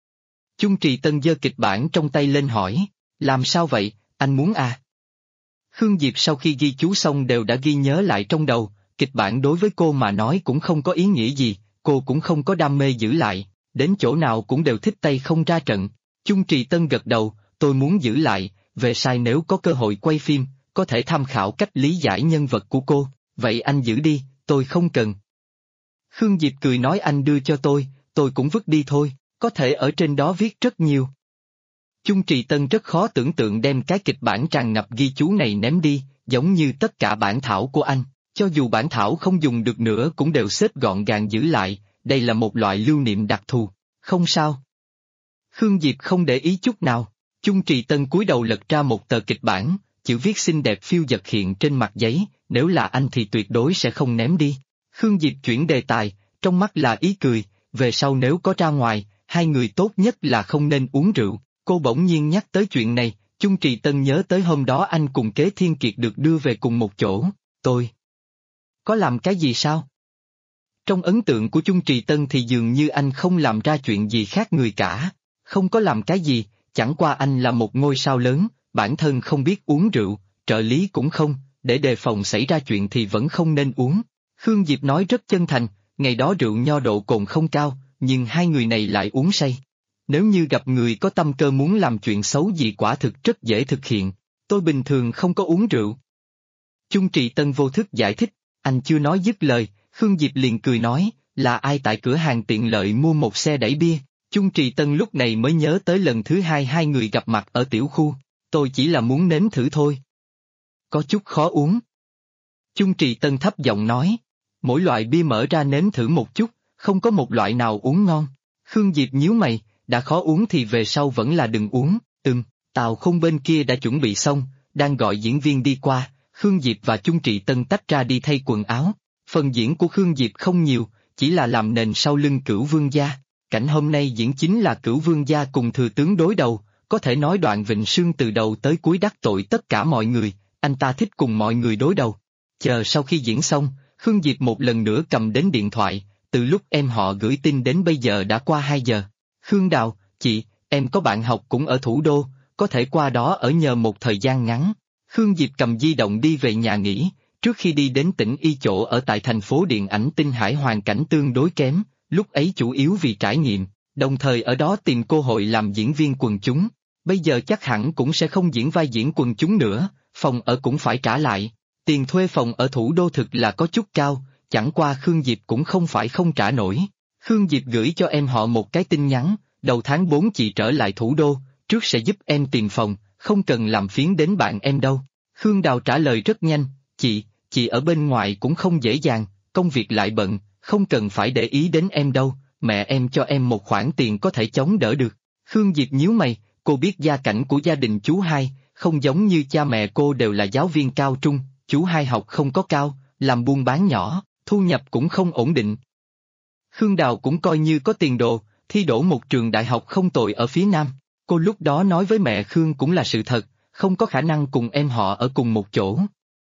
Chung Trì Tân giơ kịch bản trong tay lên hỏi, làm sao vậy, anh muốn à? Khương Diệp sau khi ghi chú xong đều đã ghi nhớ lại trong đầu, kịch bản đối với cô mà nói cũng không có ý nghĩa gì, cô cũng không có đam mê giữ lại, đến chỗ nào cũng đều thích tay không ra trận. Chung Trì Tân gật đầu, tôi muốn giữ lại. Về sau nếu có cơ hội quay phim, có thể tham khảo cách lý giải nhân vật của cô, vậy anh giữ đi, tôi không cần. Khương Diệp cười nói anh đưa cho tôi cũng vứt đi thôi, có thể ở trên đó viết rất nhiều. Chung Trì Tân rất khó tưởng tượng đem cái kịch bản tràn ngập ghi chú này ném đi, giống như tất cả bản thảo của anh, cho dù bản thảo không dùng được nữa cũng đều xếp gọn gàng giữ lại, đây là một loại lưu niệm đặc thù, không sao. Khương Diệp không để ý chút nào. Chung Trì Tân cúi đầu lật ra một tờ kịch bản, chữ viết xinh đẹp phiêu dật hiện trên mặt giấy, nếu là anh thì tuyệt đối sẽ không ném đi. Khương Diệp chuyển đề tài, trong mắt là ý cười, về sau nếu có ra ngoài, hai người tốt nhất là không nên uống rượu. Cô bỗng nhiên nhắc tới chuyện này, Chung Trì Tân nhớ tới hôm đó anh cùng Kế Thiên Kiệt được đưa về cùng một chỗ, tôi có làm cái gì sao? Trong ấn tượng của Chung Trì Tân thì dường như anh không làm ra chuyện gì khác người cả, không có làm cái gì, chẳng qua anh là một ngôi sao lớn, bản thân không biết uống rượu, trợ lý cũng không, để đề phòng xảy ra chuyện thì vẫn không nên uống. Khương Diệp nói rất chân thành, ngày đó rượu nho độ cồn không cao, nhưng hai người này lại uống say. Nếu như gặp người có tâm cơ muốn làm chuyện xấu gì quả thực rất dễ thực hiện, tôi bình thường không có uống rượu. Chung Trì Tân vô thức giải thích, anh chưa nói dứt lời, Khương Diệp liền cười nói, là ai tại cửa hàng tiện lợi mua một xe đẩy bia. Chung Trì Tân lúc này mới nhớ tới lần thứ hai người gặp mặt ở tiểu khu, tôi chỉ là muốn nếm thử thôi. Có chút khó uống. Chung Trì Tân thấp giọng nói, mỗi loại bia mở ra nếm thử một chút, không có một loại nào uống ngon. Khương Diệp nhíu mày, đã khó uống thì về sau vẫn là đừng uống. Tào Khôn bên kia đã chuẩn bị xong, đang gọi diễn viên đi qua, Khương Diệp và Chung Trì Tân tách ra đi thay quần áo. Phần diễn của Khương Diệp không nhiều, chỉ là làm nền sau lưng Cửu Vương gia. Cảnh hôm nay diễn chính là Cửu Vương gia cùng thừa tướng đối đầu, có thể nói Đoạn Vịnh Sương từ đầu tới cuối đắc tội tất cả mọi người, anh ta thích cùng mọi người đối đầu. Chờ sau khi diễn xong, Khương Diệp một lần nữa cầm đến điện thoại, từ lúc em họ gửi tin đến bây giờ đã qua 2 giờ. Khương Đào, chị, em có bạn học cũng ở thủ đô, có thể qua đó ở nhờ một thời gian ngắn. Khương Diệp cầm di động đi về nhà nghỉ, trước khi đi đến tỉnh Y chỗ ở tại thành phố điện ảnh Tinh Hải hoàn cảnh tương đối kém, lúc ấy chủ yếu vì trải nghiệm, đồng thời ở đó tìm cơ hội làm diễn viên quần chúng. Bây giờ chắc hẳn cũng sẽ không diễn vai diễn quần chúng nữa, phòng ở cũng phải trả lại. Tiền thuê phòng ở thủ đô thực là có chút cao, chẳng qua Khương Diệp cũng không phải không trả nổi. Khương Diệp gửi cho em họ một cái tin nhắn, đầu tháng 4 chị trở lại thủ đô, trước sẽ giúp em tìm phòng, không cần làm phiền đến bạn em đâu. Khương Đào trả lời rất nhanh, chị ở bên ngoài cũng không dễ dàng, công việc lại bận, không cần phải để ý đến em đâu, mẹ em cho em một khoản tiền có thể chống đỡ được. Khương Diệp nhíu mày, cô biết gia cảnh của gia đình chú hai, không giống như cha mẹ cô đều là giáo viên cao trung, chú hai học không có cao, làm buôn bán nhỏ, thu nhập cũng không ổn định. Khương Đào cũng coi như có tiền đồ, thi đỗ một trường đại học không tồi ở phía Nam, cô lúc đó nói với mẹ Khương cũng là sự thật, không có khả năng cùng em họ ở cùng một chỗ.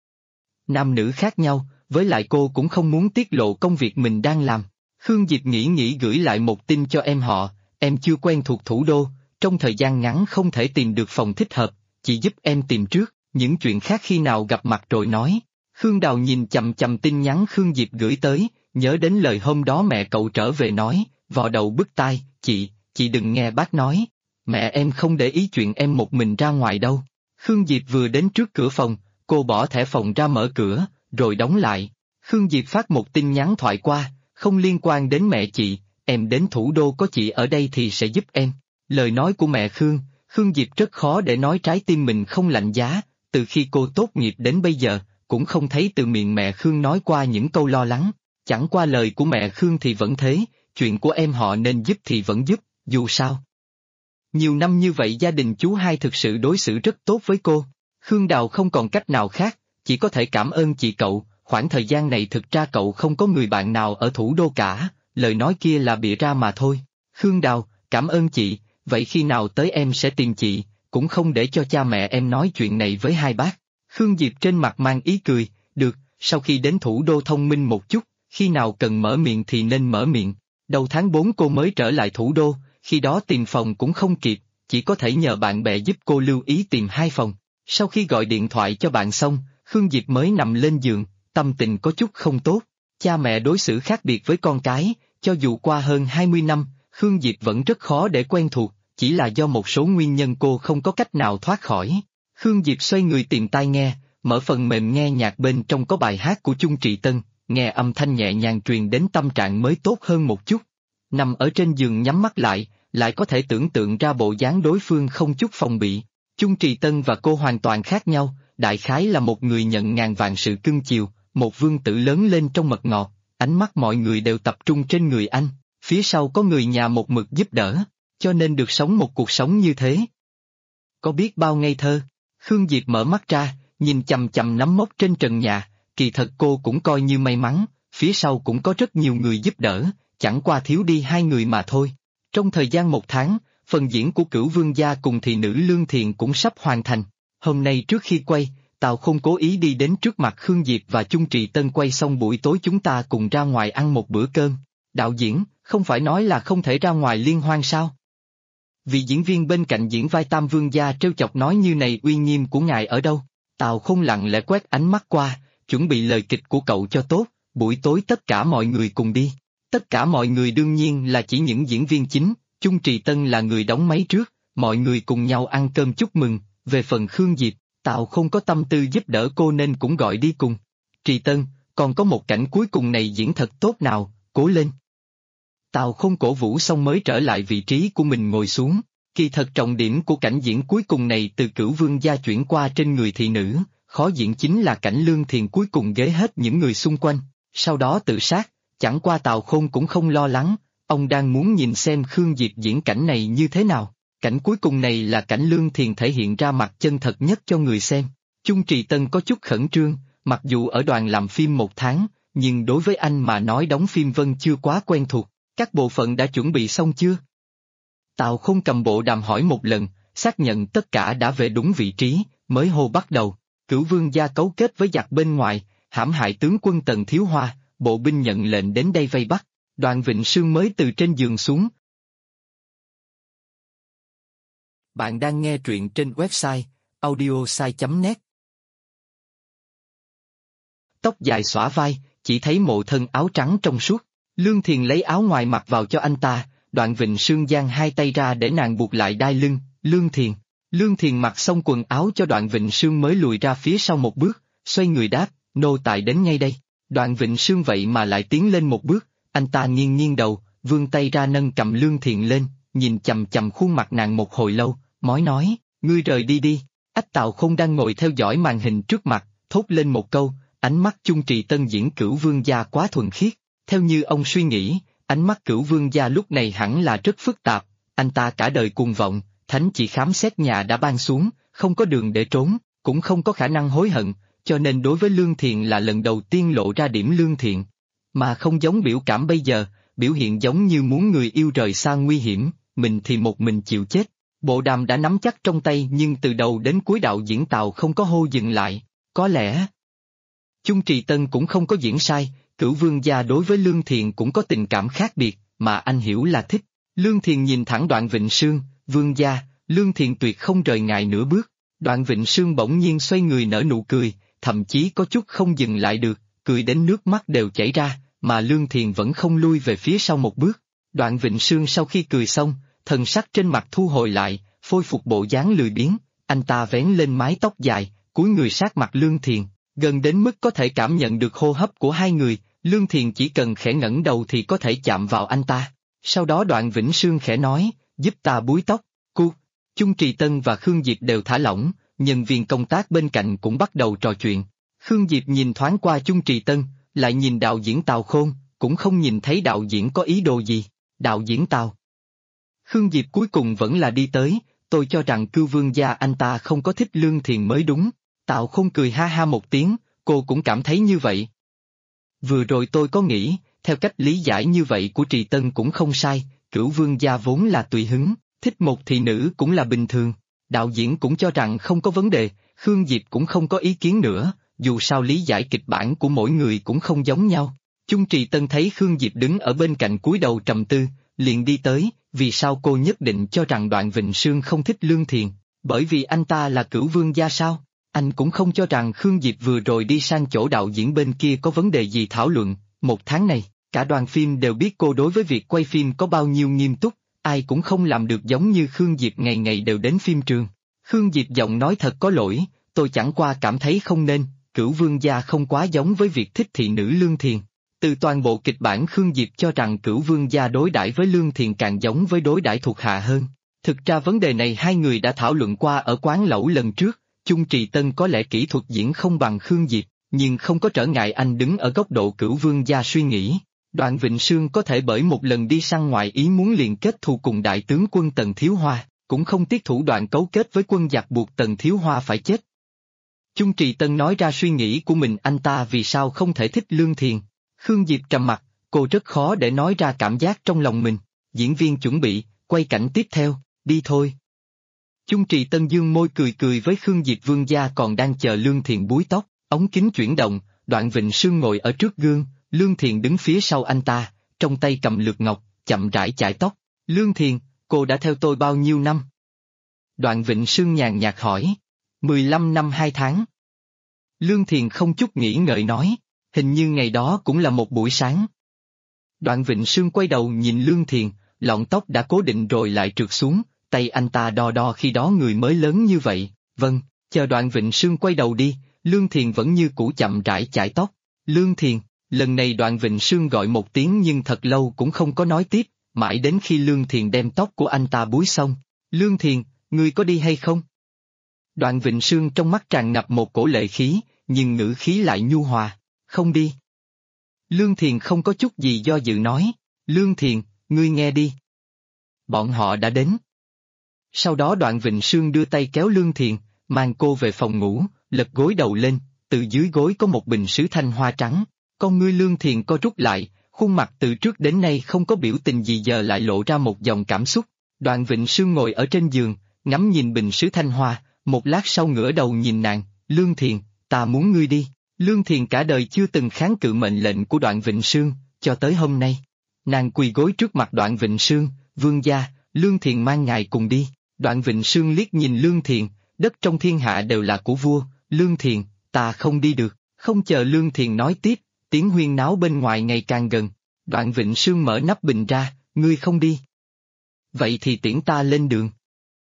Nam nữ khác nhau, với lại cô cũng không muốn tiết lộ công việc mình đang làm. Khương Diệp nghĩ gửi lại một tin cho em họ, em chưa quen thuộc thủ đô, trong thời gian ngắn không thể tìm được phòng thích hợp, chị giúp em tìm trước, những chuyện khác khi nào gặp mặt rồi nói. Khương Đào nhìn chằm chằm tin nhắn Khương Diệp gửi tới, nhớ đến lời hôm đó mẹ cậu trở về nói, vò đầu bứt tai, chị đừng nghe bác nói, mẹ em không để ý chuyện em một mình ra ngoài đâu. Khương Diệp vừa đến trước cửa phòng, cô bỏ thẻ phòng ra mở cửa, rồi đóng lại. Khương Diệp phát một tin nhắn thoại qua, không liên quan đến mẹ chị, em đến thủ đô có chị ở đây thì sẽ giúp em. Lời nói của mẹ Khương, Khương Diệp rất khó để nói trái tim mình không lạnh giá, từ khi cô tốt nghiệp đến bây giờ, cũng không thấy từ miệng mẹ Khương nói qua những câu lo lắng, chẳng qua lời của mẹ Khương thì vẫn thế, chuyện của em họ nên giúp thì vẫn giúp, dù sao. Nhiều năm như vậy gia đình chú hai thực sự đối xử rất tốt với cô. Khương Đào không còn cách nào khác, chỉ có thể cảm ơn chị cậu, khoảng thời gian này thực ra cậu không có người bạn nào ở thủ đô cả, lời nói kia là bịa ra mà thôi. Khương Đào, cảm ơn chị, vậy khi nào tới em sẽ tìm chị, cũng không để cho cha mẹ em nói chuyện này với hai bác. Khương Diệp trên mặt mang ý cười, được, sau khi đến thủ đô thông minh một chút, khi nào cần mở miệng thì nên mở miệng. Đầu tháng 4 cô mới trở lại thủ đô, khi đó tìm phòng cũng không kịp, chỉ có thể nhờ bạn bè giúp cô lưu ý tìm 2 phòng. Sau khi gọi điện thoại cho bạn xong, Khương Diệp mới nằm lên giường, tâm tình có chút không tốt. Cha mẹ đối xử khác biệt với con cái, cho dù qua hơn 20 năm, Khương Diệp vẫn rất khó để quen thuộc, chỉ là do một số nguyên nhân cô không có cách nào thoát khỏi. Khương Diệp xoay người tìm tai nghe, mở phần mềm nghe nhạc bên trong có bài hát của Chung Trì Tân, nghe âm thanh nhẹ nhàng truyền đến tâm trạng mới tốt hơn một chút. Nằm ở trên giường nhắm mắt lại có thể tưởng tượng ra bộ dáng đối phương không chút phòng bị. Chung Trì Tân và cô hoàn toàn khác nhau, đại khái là một người nhận ngàn vạn sự cưng chiều, một vương tử lớn lên trong mật ngọt, ánh mắt mọi người đều tập trung trên người anh, phía sau có người nhà một mực giúp đỡ, cho nên được sống một cuộc sống như thế. Có biết bao ngây thơ, Khương Diệp mở mắt ra, nhìn chằm chằm nấm mốc trên trần nhà, kỳ thật cô cũng coi như may mắn, phía sau cũng có rất nhiều người giúp đỡ, chẳng qua thiếu đi 2 người mà thôi. Trong thời gian 1 tháng, phần diễn của Cửu Vương gia cùng thị nữ Lương Thiền cũng sắp hoàn thành. Hôm nay trước khi quay, Tào Khôn cố ý đi đến trước mặt Khương Diệp và Chung Trì Tân quay xong buổi tối chúng ta cùng ra ngoài ăn một bữa cơm. Đạo diễn, không phải nói là không thể ra ngoài liên hoan sao? Vị diễn viên bên cạnh diễn vai Tam Vương gia trêu chọc nói như này uy nghiêm của ngài ở đâu? Tào Khôn lặng lẽ quét ánh mắt qua, chuẩn bị lời kịch của cậu cho tốt, buổi tối tất cả mọi người cùng đi. Tất cả mọi người đương nhiên là chỉ những diễn viên chính, Chung Trì Tân là người đóng máy trước, mọi người cùng nhau ăn cơm chúc mừng, về phần Khương Diệp, Tào không có tâm tư giúp đỡ cô nên cũng gọi đi cùng. Trì Tân, còn có một cảnh cuối cùng này diễn thật tốt nào, cố lên. Tào không cổ vũ xong mới trở lại vị trí của mình ngồi xuống, kỳ thật trọng điểm của cảnh diễn cuối cùng này từ Cửu Vương gia chuyển qua trên người thị nữ, khó diễn chính là cảnh Lương Thiền cuối cùng ghế hết những người xung quanh, sau đó tự sát, chẳng qua Tào Khôn cũng không lo lắng, ông đang muốn nhìn xem Khương Diệp diễn cảnh này như thế nào. Cảnh cuối cùng này là cảnh Lương Thiền thể hiện ra mặt chân thật nhất cho người xem. Chung Trì Tân có chút khẩn trương, mặc dù ở đoàn làm phim 1 tháng, nhưng đối với anh mà nói đóng phim Vân chưa quá quen thuộc. Các bộ phận đã chuẩn bị xong chưa? Tào Khôn cầm bộ đàm hỏi một lần, xác nhận tất cả đã về đúng vị trí, mới hô bắt đầu. Cửu Vương gia cấu kết với giặc bên ngoài, hãm hại tướng quân Tần Thiếu Hoa, bộ binh nhận lệnh đến đây vây bắt. Đoàn Vịnh Sương mới từ trên giường xuống. Bạn đang nghe truyện trên website audiosai.net. Tóc dài xõa vai, chỉ thấy mộ thân áo trắng trong suốt. Lương Thiền lấy áo ngoài mặc vào cho anh ta, Đoạn Vịnh Sương giang hai tay ra để nàng buộc lại đai lưng. Lương Thiền mặc xong quần áo cho Đoạn Vịnh Sương mới lùi ra phía sau một bước, xoay người đáp, nô tài đến ngay đây. Đoạn Vịnh Sương vậy mà lại tiến lên một bước, anh ta nghiêng nghiêng đầu, vươn tay ra nâng cầm Lương Thiền lên, nhìn chằm chằm khuôn mặt nàng một hồi lâu, mói nói, ngươi rời đi đi. Ách Tào Khôn đang ngồi theo dõi màn hình trước mặt, thốt lên một câu, ánh mắt Chung Trì Tân diễn Cửu Vương gia quá thuần khiết. Theo như ông suy nghĩ, ánh mắt Cửu Vương gia lúc này hẳn là rất phức tạp, anh ta cả đời cuồng vọng, thánh chỉ khám xét nhà đã ban xuống, không có đường để trốn, cũng không có khả năng hối hận, cho nên đối với Lương Thiện là lần đầu tiên lộ ra điểm lương thiện. Mà không giống biểu cảm bây giờ, biểu hiện giống như muốn người yêu rời xa nguy hiểm, mình thì một mình chịu chết. Bộ đàm đã nắm chắc trong tay nhưng từ đầu đến cuối đạo diễn Tào không có hô dừng lại, có lẽ Chung Trì Tân cũng không có diễn sai. Cửu Vương gia đối với Lương Thiền cũng có tình cảm khác biệt, mà anh hiểu là thích. Lương Thiền nhìn thẳng Đoạn Vịnh Sương, Vương gia, Lương Thiền tuyệt không rời ngài nửa bước. Đoạn Vịnh Sương bỗng nhiên xoay người nở nụ cười, thậm chí có chút không dừng lại được, cười đến nước mắt đều chảy ra, mà Lương Thiền vẫn không lui về phía sau một bước. Đoạn Vịnh Sương sau khi cười xong, thần sắc trên mặt thu hồi lại, phôi phục bộ dáng lười biếng, anh ta vén lên mái tóc dài, cúi người sát mặt Lương Thiền, gần đến mức có thể cảm nhận được hô hấp của hai người. Lương Thiền chỉ cần khẽ ngẩng đầu thì có thể chạm vào anh ta. Sau đó Đoạn Vĩnh Sương khẽ nói, giúp ta búi tóc, cu. Chung Trì Tân và Khương Diệp đều thả lỏng, nhân viên công tác bên cạnh cũng bắt đầu trò chuyện. Khương Diệp nhìn thoáng qua Chung Trì Tân, lại nhìn đạo diễn Tào Khôn, cũng không nhìn thấy đạo diễn có ý đồ gì. Đạo diễn Tào. Khương Diệp cuối cùng vẫn là đi tới, tôi cho rằng Cửu Vương gia anh ta không có thích Lương Thiền mới đúng. Tào Khôn cười ha ha một tiếng, cô cũng cảm thấy như vậy. Vừa rồi tôi có nghĩ, theo cách lý giải như vậy của Trì Tân cũng không sai, Cửu Vương gia vốn là tùy hứng, thích một thị nữ cũng là bình thường. Đạo diễn cũng cho rằng không có vấn đề, Khương Diệp cũng không có ý kiến nữa, dù sao lý giải kịch bản của mỗi người cũng không giống nhau. Chung Trì Tân thấy Khương Diệp đứng ở bên cạnh cúi đầu trầm tư, liền đi tới, vì sao cô nhất định cho rằng Đoạn Vịnh Sương không thích Lương Thiền, bởi vì anh ta là Cửu Vương gia sao? Anh cũng không cho rằng Khương Diệp vừa rồi đi sang chỗ đạo diễn bên kia có vấn đề gì thảo luận. 1 tháng này, cả đoàn phim đều biết cô đối với việc quay phim có bao nhiêu nghiêm túc, ai cũng không làm được giống như Khương Diệp ngày ngày đều đến phim trường. Khương Diệp giọng nói thật có lỗi, tôi chẳng qua cảm thấy không nên, Cửu Vương gia không quá giống với việc thích thị nữ Lương Thiền. Từ toàn bộ kịch bản Khương Diệp cho rằng Cửu Vương gia đối đãi với Lương Thiền càng giống với đối đãi thuộc hạ hơn. Thực ra vấn đề này hai người đã thảo luận qua ở quán lẩu lần trước. Chung Trì Tân có lẽ kỹ thuật diễn không bằng Khương Diệp, nhưng không có trở ngại anh đứng ở góc độ Cửu Vương gia suy nghĩ. Đoạn Vịnh Sương có thể bởi một lần đi săn ngoại ý muốn liền kết thù cùng đại tướng quân Tần Thiếu Hoa, cũng không tiếc thủ đoạn cấu kết với quân giặc buộc Tần Thiếu Hoa phải chết. Chung Trì Tân nói ra suy nghĩ của mình, anh ta vì sao không thể thích Lương Thiền. Khương Diệp trầm mặt, cô rất khó để nói ra cảm giác trong lòng mình. Diễn viên chuẩn bị, quay cảnh tiếp theo, đi thôi. Chung Trì Tân dương môi cười cười với Khương Diệp vương gia còn đang chờ Lương Thiền búi tóc, ống kính chuyển động, Đoạn Vịnh Sương ngồi ở trước gương, Lương Thiền đứng phía sau anh ta, trong tay cầm lược ngọc, chậm rãi chải tóc. Lương Thiền, cô đã theo tôi bao nhiêu năm? Đoạn Vịnh Sương nhàn nhạt hỏi. 15 năm 2 tháng. Lương Thiền không chút nghĩ ngợi nói, hình như ngày đó cũng là một buổi sáng. Đoạn Vịnh Sương quay đầu nhìn Lương Thiền, lọn tóc đã cố định rồi lại trượt xuống, tay anh ta đo đo khi đó người mới lớn như vậy. Vâng, chờ Đoạn Vịnh Sương quay đầu đi, Lương Thiền vẫn như cũ chậm rãi chải tóc. Lương Thiền, lần này Đoạn Vịnh Sương gọi một tiếng nhưng thật lâu cũng không có nói tiếp, mãi đến khi Lương Thiền đem tóc của anh ta búi xong. Lương Thiền, ngươi có đi hay không? Đoạn Vịnh Sương trong mắt tràn ngập một cổ lệ khí, nhưng ngữ khí lại nhu hòa. Không đi. Lương Thiền không có chút gì do dự nói. Lương Thiền, ngươi nghe đi. Bọn họ đã đến. Sau đó Đoạn Vịnh Sương đưa tay kéo Lương Thiền, mang cô về phòng ngủ, lật gối đầu lên, từ dưới gối có một bình sứ thanh hoa trắng. Con ngươi Lương Thiền co rút lại, khuôn mặt từ trước đến nay không có biểu tình gì giờ lại lộ ra một dòng cảm xúc. Đoạn Vịnh Sương ngồi ở trên giường, ngắm nhìn bình sứ thanh hoa, một lát sau ngửa đầu nhìn nàng. Lương Thiền, ta muốn ngươi đi. Lương Thiền cả đời chưa từng kháng cự mệnh lệnh của Đoạn Vịnh Sương, cho tới hôm nay. Nàng quỳ gối trước mặt Đoạn Vịnh Sương, vương gia, Lương Thiền mang ngài cùng đi. Đoạn Vịnh Sương liếc nhìn Lương Thiền, đất trong thiên hạ đều là của vua. Lương Thiền, ta không đi được. Không chờ Lương Thiền nói tiếp, tiếng huyên náo bên ngoài ngày càng gần. Đoạn Vịnh Sương mở nắp bình ra, ngươi không đi. Vậy thì tiễn ta lên đường.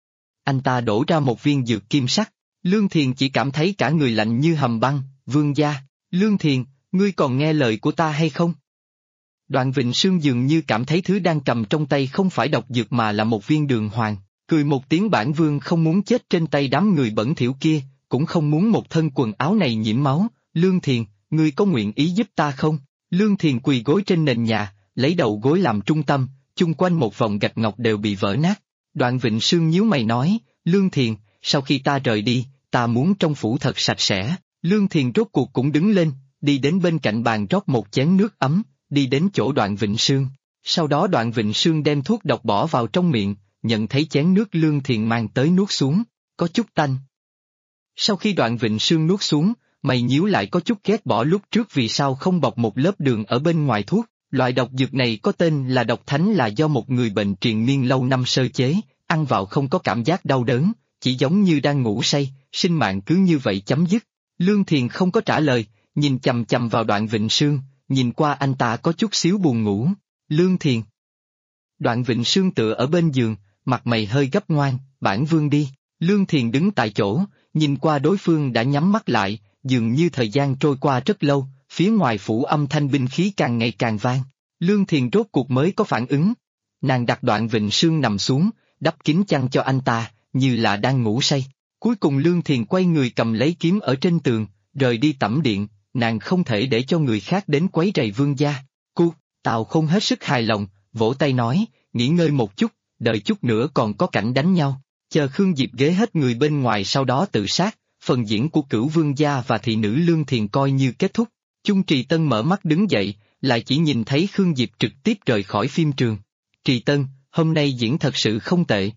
Anh ta đổ ra một viên dược kim sắc, Lương Thiền chỉ cảm thấy cả người lạnh như hầm băng. Vương gia, Lương Thiền, ngươi còn nghe lời của ta hay không? Đoạn Vịnh Sương dường như cảm thấy thứ đang cầm trong tay không phải độc dược mà là một viên đường hoàng, cười một tiếng. Bản vương không muốn chết trên tay đám người bẩn thỉu kia, cũng không muốn một thân quần áo này nhiễm máu. Lương Thiền, ngươi có nguyện ý giúp ta không? Lương Thiền quỳ gối trên nền nhà, lấy đầu gối làm trung tâm, chung quanh một vòng gạch ngọc đều bị vỡ nát. Đoạn Vịnh Sương nhíu mày nói, Lương Thiền, sau khi ta rời đi, ta muốn trong phủ thật sạch sẽ. Lương Thiền rốt cuộc cũng đứng lên, đi đến bên cạnh bàn rót một chén nước ấm, đi đến chỗ Đoạn Vịnh Sương. Sau đó Đoạn Vịnh Sương đem thuốc độc bỏ vào trong miệng, nhận thấy chén nước Lương Thiền mang tới nuốt xuống, có chút tanh. Sau khi Đoạn Vịnh Sương nuốt xuống, mày nhíu lại có chút ghét bỏ lúc trước vì sao không bọc một lớp đường ở bên ngoài thuốc. Loại độc dược này có tên là độc thánh là do một người bệnh triền miên lâu năm sơ chế, ăn vào không có cảm giác đau đớn, chỉ giống như đang ngủ say, sinh mạng cứ như vậy chấm dứt. Lương Thiền không có trả lời, nhìn chằm chằm vào Đoạn Vịnh Sương, nhìn qua anh ta có chút xíu buồn ngủ. Lương Thiền. Đoạn Vịnh Sương tựa ở bên giường, mặt mày hơi gấp ngoan, bản vương đi. Lương Thiền đứng tại chỗ, nhìn qua đối phương đã nhắm mắt lại, dường như thời gian trôi qua rất lâu, phía ngoài phủ âm thanh binh khí càng ngày càng vang. Lương Thiền rốt cuộc mới có phản ứng. Nàng đặt Đoạn Vịnh Sương nằm xuống, đắp kín chăn cho anh ta, như là đang ngủ say. Cuối cùng Lương Thiền quay người cầm lấy kiếm ở trên tường, rời đi tẩm điện, nàng không thể để cho người khác đến quấy rầy vương gia. Tào Khôn hết sức hài lòng, vỗ tay nói, nghỉ ngơi một chút, đợi chút nữa còn có cảnh đánh nhau. Chờ Khương Diệp ghế hết người bên ngoài sau đó tự sát, phần diễn của Cửu vương gia và thị nữ Lương Thiền coi như kết thúc. Chung Trì Tân mở mắt đứng dậy, lại chỉ nhìn thấy Khương Diệp trực tiếp rời khỏi phim trường. Trì Tân, hôm nay diễn thật sự không tệ.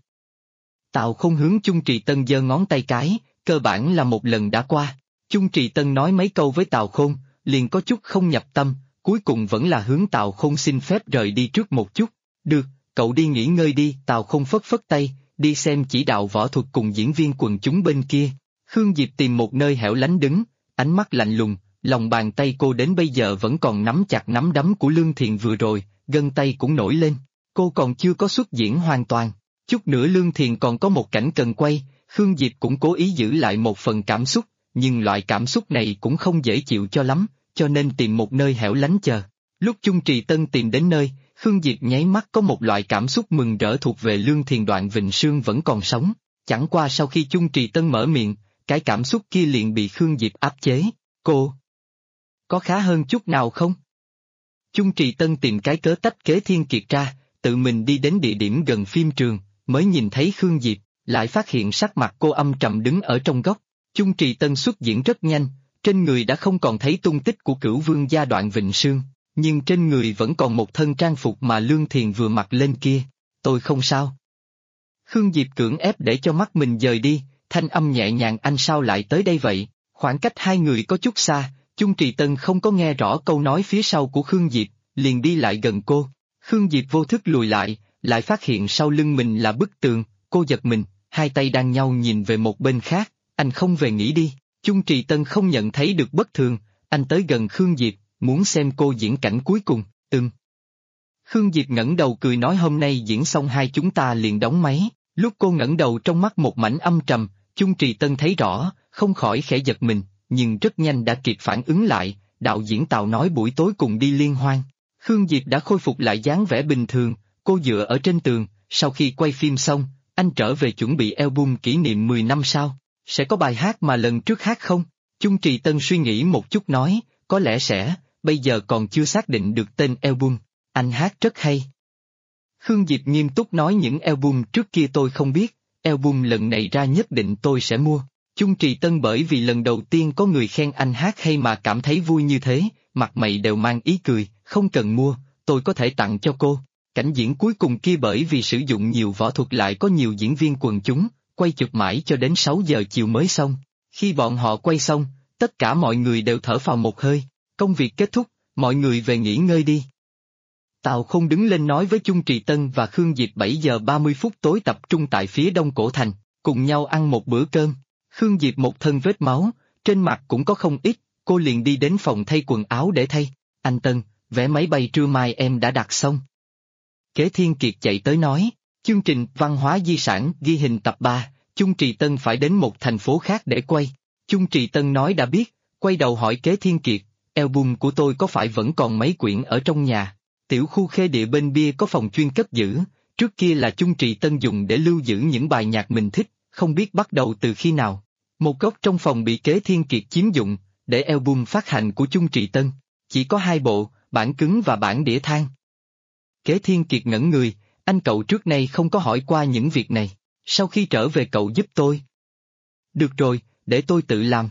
Tào Khôn hướng Chung Trì Tân giơ ngón tay cái, cơ bản là một lần đã qua. Chung Trì Tân nói mấy câu với Tào Khôn, liền có chút không nhập tâm, cuối cùng vẫn là hướng Tào Khôn xin phép rời đi trước một chút. Được, cậu đi nghỉ ngơi đi. Tào Khôn phất phất tay, đi xem chỉ đạo võ thuật cùng diễn viên quần chúng bên kia. Khương Diệp tìm một nơi hẻo lánh đứng, ánh mắt lạnh lùng, lòng bàn tay cô đến bây giờ vẫn còn nắm chặt nắm đấm của Lương Thiền vừa rồi, gân tay cũng nổi lên. Cô còn chưa có xuất diễn hoàn toàn. Chút nữa Lương Thiền còn có một cảnh cần quay, Khương Diệp cũng cố ý giữ lại một phần cảm xúc, nhưng loại cảm xúc này cũng không dễ chịu cho lắm, cho nên tìm một nơi hẻo lánh chờ. Lúc Chung Trì Tân tìm đến nơi, Khương Diệp nháy mắt có một loại cảm xúc mừng rỡ thuộc về Lương Thiền. Đoạn Vịnh Sương vẫn còn sống, chẳng qua sau khi Chung Trì Tân mở miệng, cái cảm xúc kia liền bị Khương Diệp áp chế. Cô có khá hơn chút nào không? Chung Trì Tân tìm cái cớ tách Kế Thiên Kiệt ra, tự mình đi đến địa điểm gần phim trường, mới nhìn thấy Khương Diệp, lại phát hiện sắc mặt cô âm trầm đứng ở trong góc. Chung Trì Tân xuất diễn rất nhanh, trên người đã không còn thấy tung tích của Cửu vương gia Đoạn Vịnh Sương, nhưng trên người vẫn còn một thân trang phục mà Lương Thiền vừa mặc lên kia. Tôi không sao. Khương Diệp cưỡng ép để cho mắt mình dời đi, thanh âm nhẹ nhàng anh sao lại tới đây vậy, khoảng cách hai người có chút xa, Chung Trì Tân không có nghe rõ câu nói phía sau của Khương Diệp, liền đi lại gần cô. Khương Diệp vô thức lùi lại phát hiện sau lưng mình là bức tường, cô giật mình, hai tay đang nhau nhìn về một bên khác, anh không về nghỉ đi. Chung Trì Tân không nhận thấy được bất thường, anh tới gần Khương Diệp, muốn xem cô diễn cảnh cuối cùng, Khương Diệp ngẩng đầu cười nói hôm nay diễn xong hai chúng ta liền đóng máy, lúc cô ngẩng đầu trong mắt một mảnh âm trầm, Chung Trì Tân thấy rõ, không khỏi khẽ giật mình, nhưng rất nhanh đã kịp phản ứng lại, đạo diễn Tào nói buổi tối cùng đi liên hoan. Khương Diệp đã khôi phục lại dáng vẻ bình thường, cô dựa ở trên tường, sau khi quay phim xong, anh trở về chuẩn bị album kỷ niệm 10 năm sau, sẽ có bài hát mà lần trước hát không? Chung Trì Tân suy nghĩ một chút nói, có lẽ sẽ, bây giờ còn chưa xác định được tên album, anh hát rất hay. Khương Diệp nghiêm túc nói những album trước kia tôi không biết, album lần này ra nhất định tôi sẽ mua. Chung Trì Tân bởi vì lần đầu tiên có người khen anh hát hay mà cảm thấy vui như thế, mặt mày đều mang ý cười, không cần mua, tôi có thể tặng cho cô. Cảnh diễn cuối cùng kia bởi vì sử dụng nhiều võ thuật lại có nhiều diễn viên quần chúng, quay chụp mãi cho đến 6 giờ chiều mới xong. Khi bọn họ quay xong, tất cả mọi người đều thở phào một hơi, công việc kết thúc, mọi người về nghỉ ngơi đi. Tào Khôn đứng lên nói với Chung Trì Tân và Khương Diệp 7 giờ 30 phút tối tập trung tại phía đông cổ thành, cùng nhau ăn một bữa cơm. Khương Diệp một thân vết máu, trên mặt cũng có không ít, cô liền đi đến phòng thay quần áo để thay. Anh Tân, vé máy bay trưa mai em đã đặt xong. Kế Thiên Kiệt chạy tới nói, chương trình văn hóa di sản ghi hình tập 3, Chung Trì Tân phải đến một thành phố khác để quay. Chung Trì Tân nói đã biết, quay đầu hỏi Kế Thiên Kiệt, album của tôi có phải vẫn còn mấy quyển ở trong nhà? Tiểu khu Khê Địa bên bia có phòng chuyên cất giữ, trước kia là Chung Trì Tân dùng để lưu giữ những bài nhạc mình thích, không biết bắt đầu từ khi nào. Một góc trong phòng bị Kế Thiên Kiệt chiếm dụng, để album phát hành của Chung Trì Tân, chỉ có 2 bộ, bản cứng và bản đĩa than. Kế Thiên Kiệt ngẩn người, anh cậu trước nay không có hỏi qua những việc này, sau khi trở về cậu giúp tôi. Được rồi, để tôi tự làm.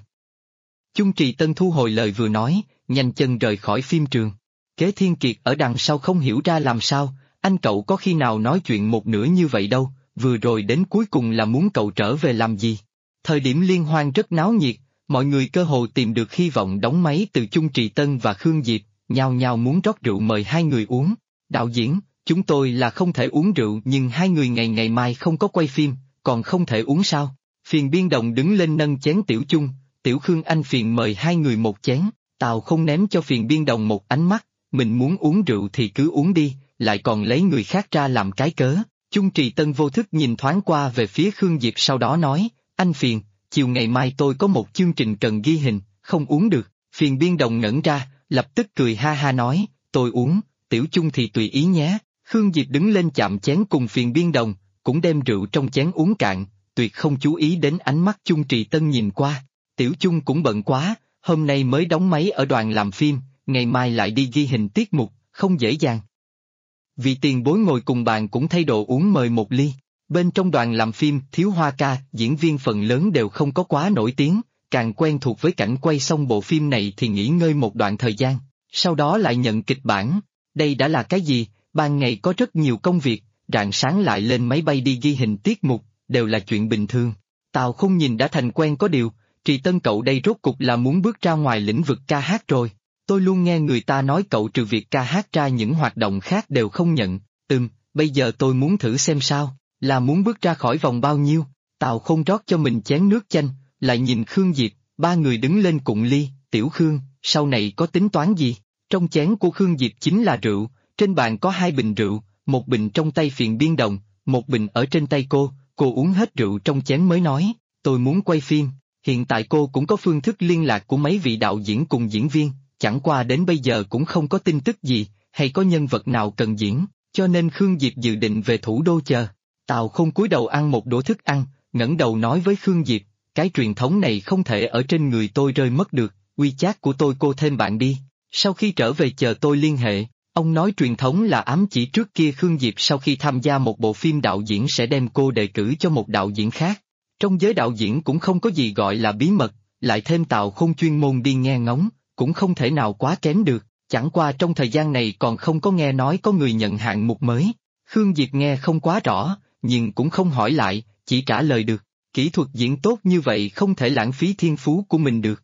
Chung Trì Tân thu hồi lời vừa nói, nhanh chân rời khỏi phim trường. Kế Thiên Kiệt ở đằng sau không hiểu ra làm sao, anh cậu có khi nào nói chuyện một nửa như vậy đâu, vừa rồi đến cuối cùng là muốn cậu trở về làm gì. Thời điểm liên hoan rất náo nhiệt, mọi người cơ hồ tìm được hy vọng đóng máy từ Chung Trì Tân và Khương Diệp, nhao nhao muốn rót rượu mời hai người uống. Đạo diễn, chúng tôi là không thể uống rượu nhưng hai người ngày mai không có quay phim, còn không thể uống sao? Phiền biên đồng đứng lên nâng chén Tiểu Chung, Tiểu Khương anh phiền mời hai người một chén, Tào không ném cho phiền biên đồng một ánh mắt, mình muốn uống rượu thì cứ uống đi, lại còn lấy người khác ra làm cái cớ. Chung Trì Tân vô thức nhìn thoáng qua về phía Khương Diệp sau đó nói, anh phiền, chiều ngày mai tôi có một chương trình cần ghi hình, không uống được. Phiền biên đồng ngẩn ra, lập tức cười ha ha nói, tôi uống, Tiểu Chung thì tùy ý nhé. Khương Diệp đứng lên chạm chén cùng phiền biên đồng, cũng đem rượu trong chén uống cạn, tuyệt không chú ý đến ánh mắt Chung Trì Tân nhìn qua. Tiểu Chung cũng bận quá, hôm nay mới đóng máy ở đoàn làm phim, ngày mai lại đi ghi hình tiết mục, không dễ dàng. Vì tiền bối ngồi cùng bàn cũng thay đồ uống mời một ly. Bên trong đoàn làm phim, Thiếu Hoa ca, diễn viên phần lớn đều không có quá nổi tiếng, càng quen thuộc với cảnh quay xong bộ phim này thì nghỉ ngơi một đoạn thời gian, sau đó lại nhận kịch bản. Đây đã là cái gì, ban ngày có rất nhiều công việc, rạng sáng lại lên máy bay đi ghi hình tiết mục, đều là chuyện bình thường. Tào không nhìn đã thành quen có điều, Trì Tân cậu đây rốt cục là muốn bước ra ngoài lĩnh vực ca hát rồi. Tôi luôn nghe người ta nói cậu trừ việc ca hát ra những hoạt động khác đều không nhận, bây giờ tôi muốn thử xem sao, là muốn bước ra khỏi vòng bao nhiêu. Tào không rót cho mình chén nước chanh, lại nhìn Khương Diệp, ba người đứng lên cụng ly, Tiểu Khương, sau này có tính toán gì? Trong chén của Khương Diệp chính là rượu, trên bàn có 2 bình rượu, một bình trong tay phiền biên đồng, một bình ở trên tay cô uống hết rượu trong chén mới nói, tôi muốn quay phim, hiện tại cô cũng có phương thức liên lạc của mấy vị đạo diễn cùng diễn viên, chẳng qua đến bây giờ cũng không có tin tức gì, hay có nhân vật nào cần diễn, cho nên Khương Diệp dự định về thủ đô chờ. Tào không cúi đầu ăn một đũa thức ăn, ngẩng đầu nói với Khương Diệp, cái truyền thống này không thể ở trên người tôi rơi mất được, WeChat của tôi cô thêm bạn đi, sau khi trở về chờ tôi liên hệ. Ông nói truyền thống là ám chỉ trước kia Khương Diệp sau khi tham gia một bộ phim đạo diễn sẽ đem cô đề cử cho một đạo diễn khác. Trong giới đạo diễn cũng không có gì gọi là bí mật, lại thêm Tào không chuyên môn đi nghe ngóng, cũng không thể nào quá kém được, chẳng qua trong thời gian này còn không có nghe nói có người nhận hạng mục mới. Khương Diệp nghe không quá rõ, nhưng cũng không hỏi lại, chỉ trả lời được. Kỹ thuật diễn tốt như vậy không thể lãng phí thiên phú của mình được.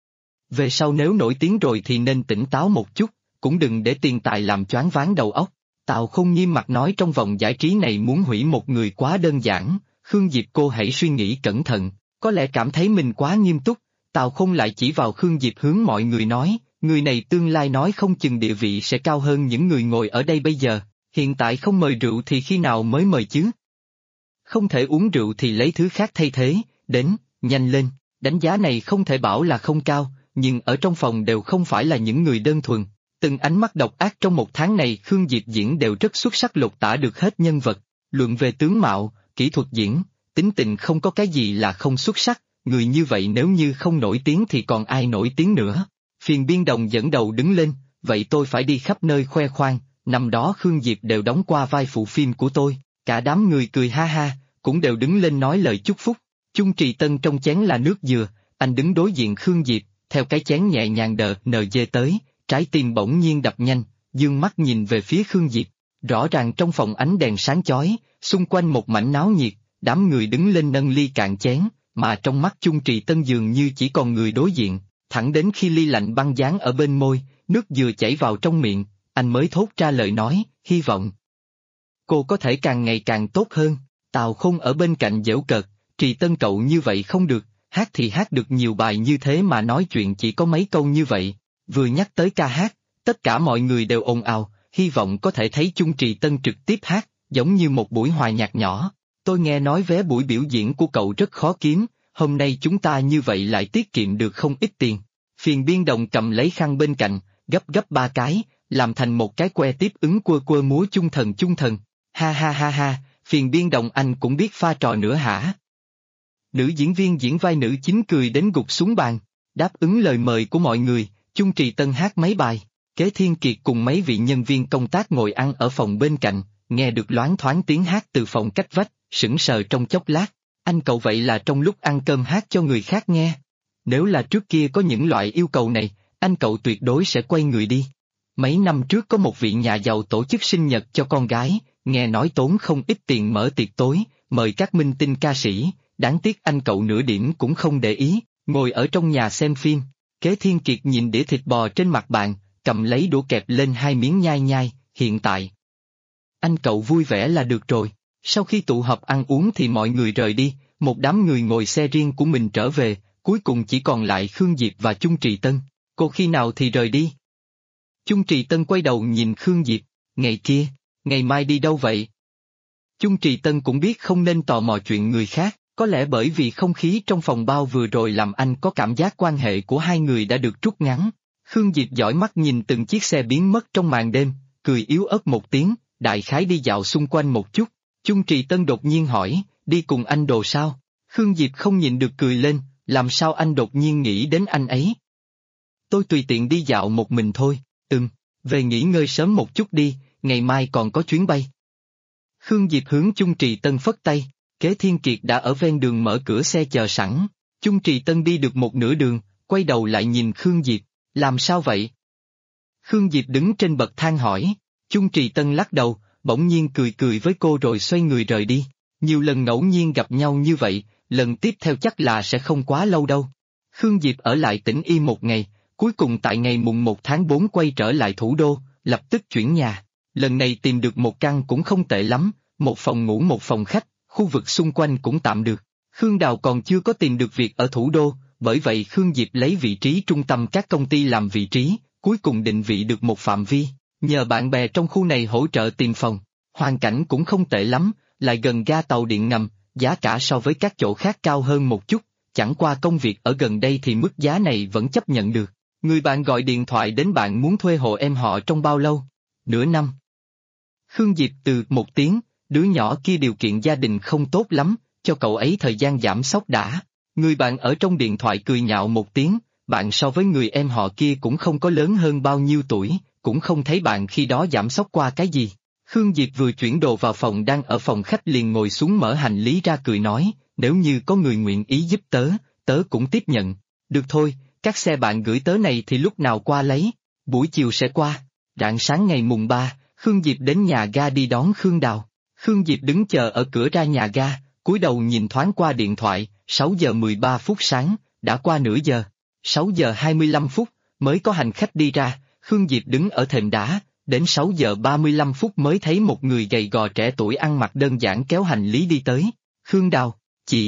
Về sau nếu nổi tiếng rồi thì nên tỉnh táo một chút, cũng đừng để tiền tài làm choáng váng đầu óc. Tào Không nghiêm mặt nói trong vòng giải trí này muốn hủy một người quá đơn giản, Khương Diệp cô hãy suy nghĩ cẩn thận, có lẽ cảm thấy mình quá nghiêm túc, Tào Không lại chỉ vào Khương Diệp hướng mọi người nói, người này tương lai nói không chừng địa vị sẽ cao hơn những người ngồi ở đây bây giờ, hiện tại không mời rượu thì khi nào mới mời chứ? Không thể uống rượu thì lấy thứ khác thay thế, đến, nhanh lên, đánh giá này không thể bảo là không cao, nhưng ở trong phòng đều không phải là những người đơn thuần. Từng ánh mắt độc ác trong một tháng này Khương Diệp diễn đều rất xuất sắc lột tả được hết nhân vật, luận về tướng mạo, kỹ thuật diễn, tính tình không có cái gì là không xuất sắc, người như vậy nếu như không nổi tiếng thì còn ai nổi tiếng nữa. Phiền Biên Đồng dẫn đầu đứng lên, vậy tôi phải đi khắp nơi khoe khoang, năm đó Khương Diệp đều đóng qua vai phụ phim của tôi, cả đám người cười ha ha, cũng đều đứng lên nói lời chúc phúc. Chung Trì Tân trong chén là nước dừa, anh đứng đối diện Khương Diệp, theo cái chén nhẹ nhàng đờ NG tới. Trái tim bỗng nhiên đập nhanh, dương mắt nhìn về phía Khương Diệp. Rõ ràng trong phòng ánh đèn sáng chói, xung quanh một mảnh náo nhiệt, đám người đứng lên nâng ly cạn chén, mà trong mắt Chung Trì Tân dường như chỉ còn người đối diện, thẳng đến khi ly lạnh băng dán ở bên môi, nước dừa chảy vào trong miệng, anh mới thốt ra lời nói, hy vọng cô có thể càng ngày càng tốt hơn. Tào Không ở bên cạnh giễu cợt, Trì Tân cậu như vậy không được, hát thì hát được nhiều bài như thế mà nói chuyện chỉ có mấy câu như vậy. Vừa nhắc tới ca hát, tất cả mọi người đều ồn ào, hy vọng có thể thấy Chung Trì Tân trực tiếp hát, giống như một buổi hòa nhạc nhỏ. Tôi nghe nói vé buổi biểu diễn của cậu rất khó kiếm, hôm nay chúng ta như vậy lại tiết kiệm được không ít tiền. Phiền Biên Đồng cầm lấy khăn bên cạnh, gấp gấp 3 cái, làm thành một cái que tiếp ứng quơ quơ múa chung thần. Ha ha ha ha, Phiền Biên Đồng anh cũng biết pha trò nữa hả? Nữ diễn viên diễn vai nữ chính cười đến gục xuống bàn, đáp ứng lời mời của mọi người. Chung Trì Tân hát mấy bài, Kế Thiên Kiệt cùng mấy vị nhân viên công tác ngồi ăn ở phòng bên cạnh, nghe được loáng thoáng tiếng hát từ phòng cách vách, sững sờ trong chốc lát, anh cậu vậy là trong lúc ăn cơm hát cho người khác nghe. Nếu là trước kia có những loại yêu cầu này, anh cậu tuyệt đối sẽ quay người đi. Mấy năm trước có một vị nhà giàu tổ chức sinh nhật cho con gái, nghe nói tốn không ít tiền mở tiệc tối, mời các minh tinh ca sĩ, đáng tiếc anh cậu nửa điểm cũng không để ý, ngồi ở trong nhà xem phim. Kế Thiên Kiệt nhìn đĩa thịt bò trên mặt bàn, cầm lấy đũa kẹp lên 2 miếng nhai nhai, hiện tại anh cậu vui vẻ là được rồi. Sau khi tụ họp ăn uống thì mọi người rời đi, một đám người ngồi xe riêng của mình trở về, cuối cùng chỉ còn lại Khương Diệp và Chung Trì Tân. Cô khi nào thì rời đi? Chung Trì Tân quay đầu nhìn Khương Diệp, ngày kia, ngày mai đi đâu vậy? Chung Trì Tân cũng biết không nên tò mò chuyện người khác. Có lẽ bởi vì không khí trong phòng bao vừa rồi làm anh có cảm giác quan hệ của hai người đã được trút ngắn. Khương Diệp dõi mắt nhìn từng chiếc xe biến mất trong màn đêm, cười yếu ớt một tiếng, đại khái đi dạo xung quanh một chút. Chung Trì Tân đột nhiên hỏi, đi cùng anh đồ sao? Khương Diệp không nhịn được cười lên, làm sao anh đột nhiên nghĩ đến anh ấy? Tôi tùy tiện đi dạo một mình thôi, về nghỉ ngơi sớm một chút đi, ngày mai còn có chuyến bay. Khương Diệp hướng Chung Trì Tân phất tay. Kế Thiên Kiệt đã ở ven đường mở cửa xe chờ sẵn, Chung Trì Tân đi được một nửa đường, quay đầu lại nhìn Khương Diệp, làm sao vậy? Khương Diệp đứng trên bậc thang hỏi, Chung Trì Tân lắc đầu, bỗng nhiên cười cười với cô rồi xoay người rời đi. Nhiều lần ngẫu nhiên gặp nhau như vậy, lần tiếp theo chắc là sẽ không quá lâu đâu. Khương Diệp ở lại Tĩnh Y một ngày, cuối cùng tại ngày mùng 1 tháng 4 quay trở lại thủ đô, lập tức chuyển nhà. Lần này tìm được một căn cũng không tệ lắm, một phòng ngủ một phòng khách. Khu vực xung quanh cũng tạm được. Khương Đào còn chưa có tìm được việc ở thủ đô, bởi vậy Khương Diệp lấy vị trí trung tâm các công ty làm vị trí, cuối cùng định vị được một phạm vi, nhờ bạn bè trong khu này hỗ trợ tìm phòng. Hoàn cảnh cũng không tệ lắm, lại gần ga tàu điện ngầm, giá cả so với các chỗ khác cao hơn một chút, chẳng qua công việc ở gần đây thì mức giá này vẫn chấp nhận được. Người bạn gọi điện thoại đến bạn muốn thuê hộ em họ trong bao lâu? Nửa năm. Khương Diệp từ một tiếng. Đứa nhỏ kia điều kiện gia đình không tốt lắm, cho cậu ấy thời gian giảm sốc đã. Người bạn ở trong điện thoại cười nhạo một tiếng, bạn so với người em họ kia cũng không có lớn hơn bao nhiêu tuổi, cũng không thấy bạn khi đó giảm sốc qua cái gì. Khương Diệp vừa chuyển đồ vào phòng đang ở phòng khách liền ngồi xuống mở hành lý ra cười nói, nếu như có người nguyện ý giúp tớ cũng tiếp nhận. Được thôi, các xe bạn gửi tớ này thì lúc nào qua lấy, buổi chiều sẽ qua. Rạng sáng ngày mùng 3, Khương Diệp đến nhà ga đi đón Khương Đào. Khương Diệp đứng chờ ở cửa ra nhà ga, cúi đầu nhìn thoáng qua điện thoại, 6 giờ 13 phút sáng, đã qua nửa giờ. 6 giờ 25 phút, mới có hành khách đi ra, Khương Diệp đứng ở thềm đá, đến 6 giờ 35 phút mới thấy một người gầy gò trẻ tuổi ăn mặc đơn giản kéo hành lý đi tới. Khương Đào, chị.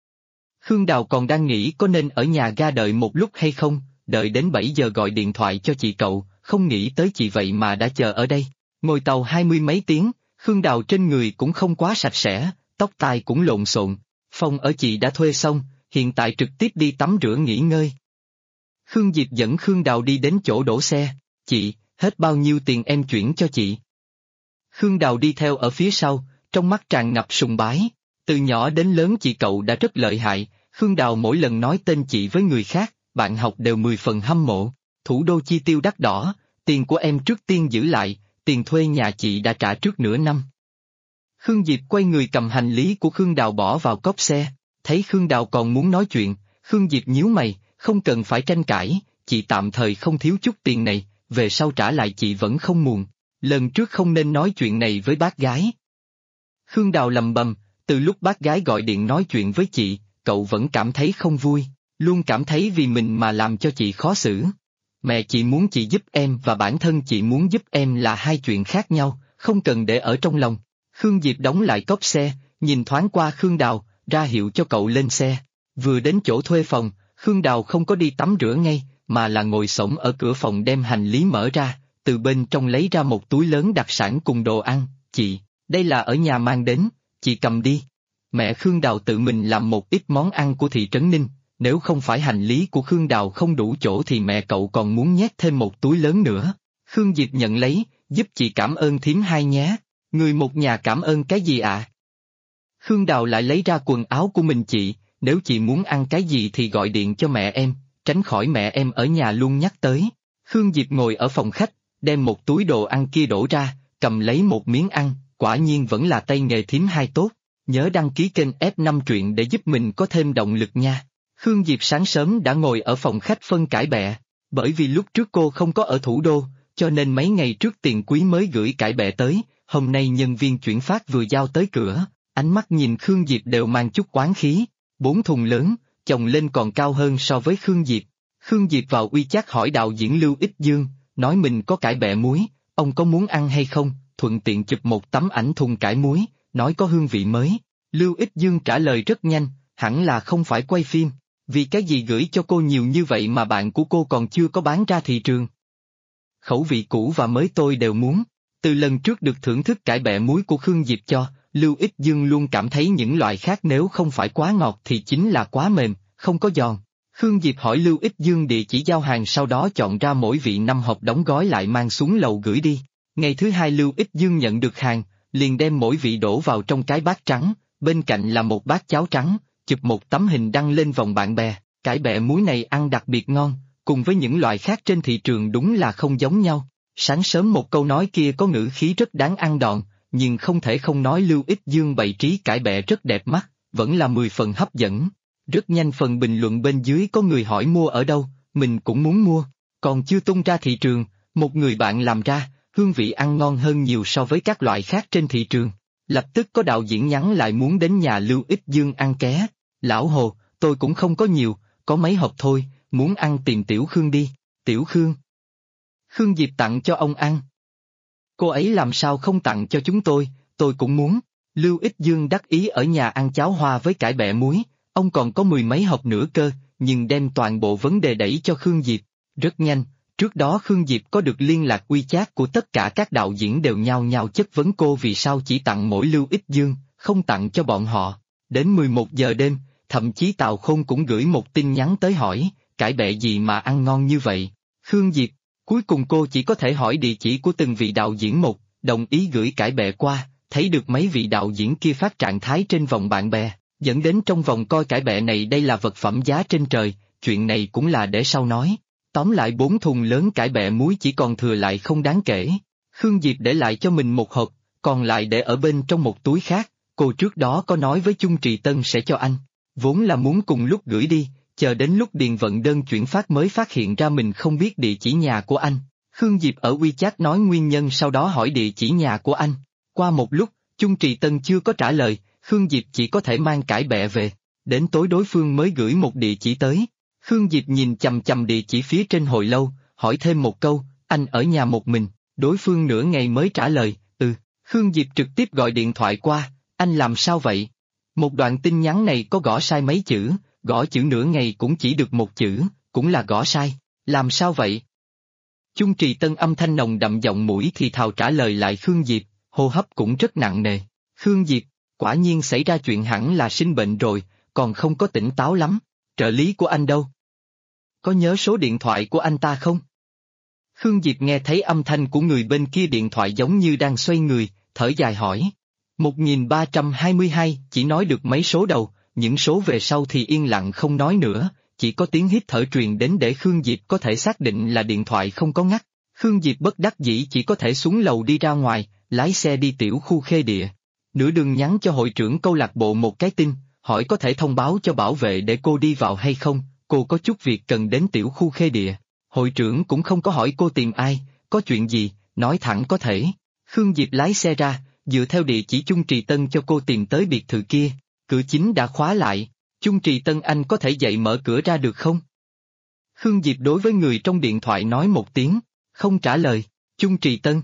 Khương Đào còn đang nghĩ có nên ở nhà ga đợi một lúc hay không, đợi đến 7 giờ gọi điện thoại cho chị cậu, không nghĩ tới chị vậy mà đã chờ ở đây. Ngồi tàu 20 mấy tiếng, Khương Đào trên người cũng không quá sạch sẽ, tóc tai cũng lộn xộn. Phòng ở chị đã thuê xong, hiện tại trực tiếp đi tắm rửa nghỉ ngơi. Khương Diệp dẫn Khương Đào đi đến chỗ đổ xe. Chị, hết bao nhiêu tiền em chuyển cho chị? Khương Đào đi theo ở phía sau, trong mắt tràn ngập sùng bái. Từ nhỏ đến lớn chị cậu đã rất lợi hại, Khương Đào mỗi lần nói tên chị với người khác, bạn học đều 10 phần hâm mộ. Thủ đô chi tiêu đắt đỏ, tiền của em trước tiên giữ lại, tiền thuê nhà chị đã trả trước nửa năm. Khương Diệp quay người cầm hành lý của Khương Đào bỏ vào cốp xe, thấy Khương Đào còn muốn nói chuyện, Khương Diệp nhíu mày, không cần phải tranh cãi, chị tạm thời không thiếu chút tiền này, về sau trả lại chị vẫn không muộn. Lần trước không nên nói chuyện này với bác gái. Khương Đào lầm bầm, từ lúc bác gái gọi điện nói chuyện với chị, cậu vẫn cảm thấy không vui, luôn cảm thấy vì mình mà làm cho chị khó xử. Mẹ chị muốn chị giúp em và bản thân chị muốn giúp em là hai chuyện khác nhau, không cần để ở trong lòng. Khương Diệp đóng lại cốp xe, nhìn thoáng qua Khương Đào, ra hiệu cho cậu lên xe. Vừa đến chỗ thuê phòng, Khương Đào không có đi tắm rửa ngay, mà là ngồi xổm ở cửa phòng đem hành lý mở ra, từ bên trong lấy ra một túi lớn đặc sản cùng đồ ăn. Chị, đây là ở nhà mang đến, chị cầm đi. Mẹ Khương Đào tự mình làm một ít món ăn của thị trấn Ninh, nếu không phải hành lý của Khương Đào không đủ chỗ thì mẹ cậu còn muốn nhét thêm một túi lớn nữa. Khương Diệp nhận lấy, giúp chị cảm ơn thím hai nhé. Người một nhà cảm ơn cái gì ạ? Khương Đào lại lấy ra quần áo của mình. Chị, nếu chị muốn ăn cái gì thì gọi điện cho mẹ em, tránh khỏi mẹ em ở nhà luôn nhắc tới. Khương Diệp ngồi ở phòng khách, đem một túi đồ ăn kia đổ ra, cầm lấy một miếng ăn, quả nhiên vẫn là tay nghề thím hai tốt. Nhớ đăng ký kênh F5 truyện để giúp mình có thêm động lực nha. Khương Diệp sáng sớm đã ngồi ở phòng khách phân cải bẹ, bởi vì lúc trước cô không có ở thủ đô, cho nên mấy ngày trước Tiền Quý mới gửi cải bẹ tới, hôm nay nhân viên chuyển phát vừa giao tới cửa, ánh mắt nhìn Khương Diệp đều mang chút oán khí. 4 thùng lớn, chồng lên còn cao hơn so với Khương Diệp. Khương Diệp vào WeChat hỏi đạo diễn Lưu Ích Dương, nói mình có cải bẹ muối, ông có muốn ăn hay không, thuận tiện chụp một tấm ảnh thùng cải muối, nói có hương vị mới. Lưu Ích Dương trả lời rất nhanh, hẳn là không phải quay phim, vì cái gì gửi cho cô nhiều như vậy mà bạn của cô còn chưa có bán ra thị trường. Khẩu vị cũ và mới tôi đều muốn. Từ lần trước được thưởng thức cải bẹ muối của Khương Diệp cho, Lưu Ích Dương luôn cảm thấy những loại khác nếu không phải quá ngọt thì chính là quá mềm, không có giòn. Khương Diệp hỏi Lưu Ích Dương địa chỉ giao hàng, sau đó chọn ra mỗi vị 5 hộp đóng gói lại mang xuống lầu gửi đi. Ngày thứ hai Lưu Ích Dương nhận được hàng, liền đem mỗi vị đổ vào trong cái bát trắng, bên cạnh là một bát cháo trắng, chụp một tấm hình đăng lên vòng bạn bè. Cải bẹ muối này ăn đặc biệt ngon, cùng với những loại khác trên thị trường đúng là không giống nhau. Sáng sớm một câu nói kia có ngữ khí rất đáng ăn đòn, nhưng không thể không nói Lưu Ích Dương bày trí cải bẹ rất đẹp mắt, vẫn là 10 phần hấp dẫn. Rất nhanh phần bình luận bên dưới có người hỏi mua ở đâu, mình cũng muốn mua, còn chưa tung ra thị trường, một người bạn làm ra, hương vị ăn ngon hơn nhiều so với các loại khác trên thị trường. Lập tức có đạo diễn nhắn lại muốn đến nhà Lưu Ích Dương ăn ké. Lão Hồ, tôi cũng không có nhiều, có mấy hộp thôi, muốn ăn tìm Tiểu Khương đi. Tiểu Khương? Khương Diệp tặng cho ông ăn. Cô ấy làm sao không tặng cho chúng tôi cũng muốn. Lưu Ích Dương đắc ý ở nhà ăn cháo hoa với cải bẹ muối, ông còn có 10 mấy hộp nữa cơ, nhưng đem toàn bộ vấn đề đẩy cho Khương Diệp. Rất nhanh, trước đó Khương Diệp có được liên lạc WeChat của tất cả các đạo diễn đều nhao nhao chất vấn cô vì sao chỉ tặng mỗi Lưu Ích Dương, không tặng cho bọn họ. Đến 11 giờ đêm, thậm chí Tào Khôn cũng gửi một tin nhắn tới hỏi, cải bẹ gì mà ăn ngon như vậy? Khương Diệp, cuối cùng cô chỉ có thể hỏi địa chỉ của từng vị đạo diễn một, đồng ý gửi cải bẹ qua, thấy được mấy vị đạo diễn kia phát trạng thái trên vòng bạn bè, dẫn đến trong vòng coi cải bẹ này đây là vật phẩm giá trên trời, chuyện này cũng là để sau nói. Tóm lại 4 thùng lớn cải bẹ muối chỉ còn thừa lại không đáng kể. Khương Diệp để lại cho mình một hộp, còn lại để ở bên trong một túi khác, cô trước đó có nói với Chung Trì Tân sẽ cho anh, vốn là muốn cùng lúc gửi đi, chờ đến lúc điền vận đơn chuyển phát mới phát hiện ra mình không biết địa chỉ nhà của anh. Khương Diệp ở WeChat nói nguyên nhân, sau đó hỏi địa chỉ nhà của anh. Qua một lúc, Chung Trì Tân chưa có trả lời, Khương Diệp chỉ có thể mang cải bẹ về. Đến tối đối phương mới gửi một địa chỉ tới. Khương Diệp nhìn chằm chằm địa chỉ phía trên hồi lâu, hỏi thêm một câu, anh ở nhà một mình, đối phương nửa ngày mới trả lời, Khương Diệp trực tiếp gọi điện thoại qua, anh làm sao vậy? Một đoạn tin nhắn này có gõ sai mấy chữ, gõ chữ nửa ngày cũng chỉ được một chữ, cũng là gõ sai, làm sao vậy? Chung Trì Tân âm thanh nồng đậm giọng mũi thì thào trả lời lại Khương Diệp, hô hấp cũng rất nặng nề. Khương Diệp, quả nhiên xảy ra chuyện hẳn là sinh bệnh rồi, còn không có tỉnh táo lắm. Trợ lý của anh đâu? Có nhớ số điện thoại của anh ta không? Khương Diệp nghe thấy âm thanh của người bên kia điện thoại giống như đang xoay người, thở dài hỏi. 1322, chỉ nói được mấy số đầu, những số về sau thì yên lặng không nói nữa, chỉ có tiếng hít thở truyền đến để Khương Diệp có thể xác định là điện thoại không có ngắt. Khương Diệp bất đắc dĩ chỉ có thể xuống lầu đi ra ngoài, lái xe đi tiểu khu Khê Địa. Nửa đường nhắn cho hội trưởng câu lạc bộ một cái tin, hỏi có thể thông báo cho bảo vệ để cô đi vào hay không, cô có chút việc cần đến tiểu khu Khê Địa. Hội trưởng cũng không có hỏi cô tìm ai, có chuyện gì, nói thẳng có thể. Khương Diệp lái xe ra, dựa theo địa chỉ Chung Trì Tân cho cô tìm tới biệt thự kia, cửa chính đã khóa lại. Chung Trì Tân anh có thể dậy mở cửa ra được không? Khương Diệp đối với người trong điện thoại nói một tiếng, không trả lời. Chung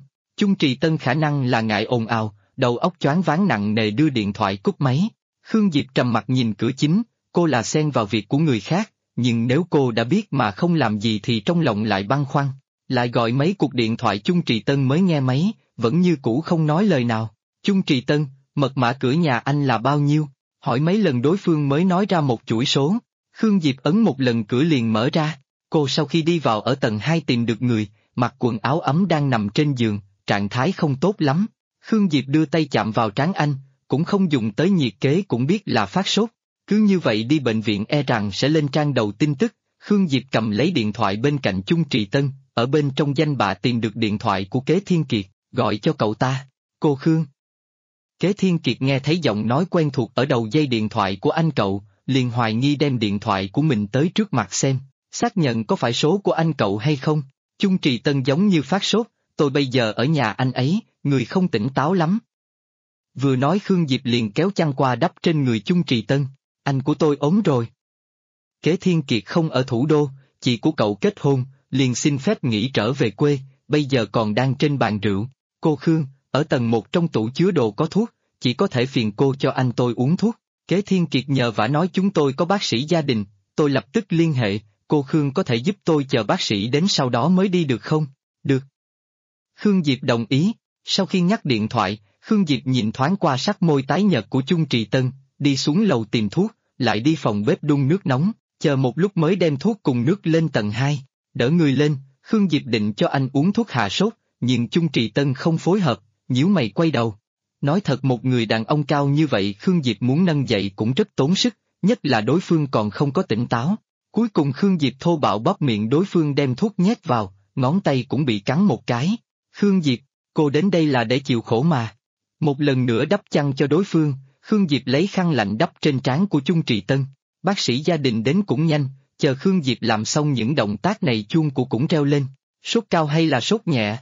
Trì Tân khả năng là ngại ồn ào, đầu óc choáng váng nặng nề đưa điện thoại cúp máy. Khương Diệp trầm mặt nhìn cửa chính, cô là xen vào việc của người khác, nhưng nếu cô đã biết mà không làm gì thì trong lòng lại băn khoăn. Lại gọi mấy cuộc điện thoại Chung Trì Tân mới nghe máy, vẫn như cũ không nói lời nào. Chung Trì Tân, mật mã cửa nhà anh là bao nhiêu? Hỏi mấy lần đối phương mới nói ra một chuỗi số. Khương Diệp ấn một lần cửa liền mở ra. Cô sau khi đi vào ở tầng 2 tìm được người, mặc quần áo ấm đang nằm trên giường, trạng thái không tốt lắm. Khương Diệp đưa tay chạm vào trán anh, cũng không dùng tới nhiệt kế cũng biết là phát sốt. Cứ như vậy đi bệnh viện e rằng sẽ lên trang đầu tin tức. Khương Diệp cầm lấy điện thoại bên cạnh Chung Trì Tân, ở bên trong danh bạ tìm được điện thoại của Kế Thiên Kiệt, gọi cho cậu ta. Cô Khương. Kế Thiên Kiệt nghe thấy giọng nói quen thuộc ở đầu dây điện thoại của anh cậu, liền hoài nghi đem điện thoại của mình tới trước mặt xem, xác nhận có phải số của anh cậu hay không. Chung Trì Tân giống như phát sốt, tôi bây giờ ở nhà anh ấy, người không tỉnh táo lắm. Vừa nói Khương Diệp liền kéo chăn qua đắp trên người Chung Trì Tân, anh của tôi ốm rồi. Kế Thiên Kiệt không ở thủ đô, chị của cậu kết hôn, liền xin phép nghỉ trở về quê, bây giờ còn đang trên bàn rượu. Cô Khương, ở tầng 1 trong tủ chứa đồ có thuốc, chỉ có thể phiền cô cho anh tôi uống thuốc. Kế Thiên Kiệt nhờ vả nói chúng tôi có bác sĩ gia đình, tôi lập tức liên hệ, cô Khương có thể giúp tôi chờ bác sĩ đến sau đó mới đi được không? Được. Khương Diệp đồng ý, sau khi ngắt điện thoại, Khương Diệp nhìn thoáng qua sắc môi tái nhợt của Chung Trì Tân, đi xuống lầu tìm thuốc, lại đi phòng bếp đun nước nóng, chờ một lúc mới đem thuốc cùng nước lên tầng 2, đỡ người lên, Khương Diệp định cho anh uống thuốc hạ sốt, nhưng Chung Trì Tân không phối hợp, nhíu mày quay đầu. Nói thật một người đàn ông cao như vậy Khương Diệp muốn nâng dậy cũng rất tốn sức, nhất là đối phương còn không có tỉnh táo. Cuối cùng Khương Diệp thô bạo bóp miệng đối phương đem thuốc nhét vào, ngón tay cũng bị cắn một cái. Khương Diệp, cô đến đây là để chịu khổ mà. Một lần nữa đắp chăn cho đối phương, Khương Diệp lấy khăn lạnh đắp trên trán của Chung Trì Tân. Bác sĩ gia đình đến cũng nhanh, chờ Khương Diệp làm xong những động tác này chuông của cũng reo lên. Sốt cao hay là sốt nhẹ?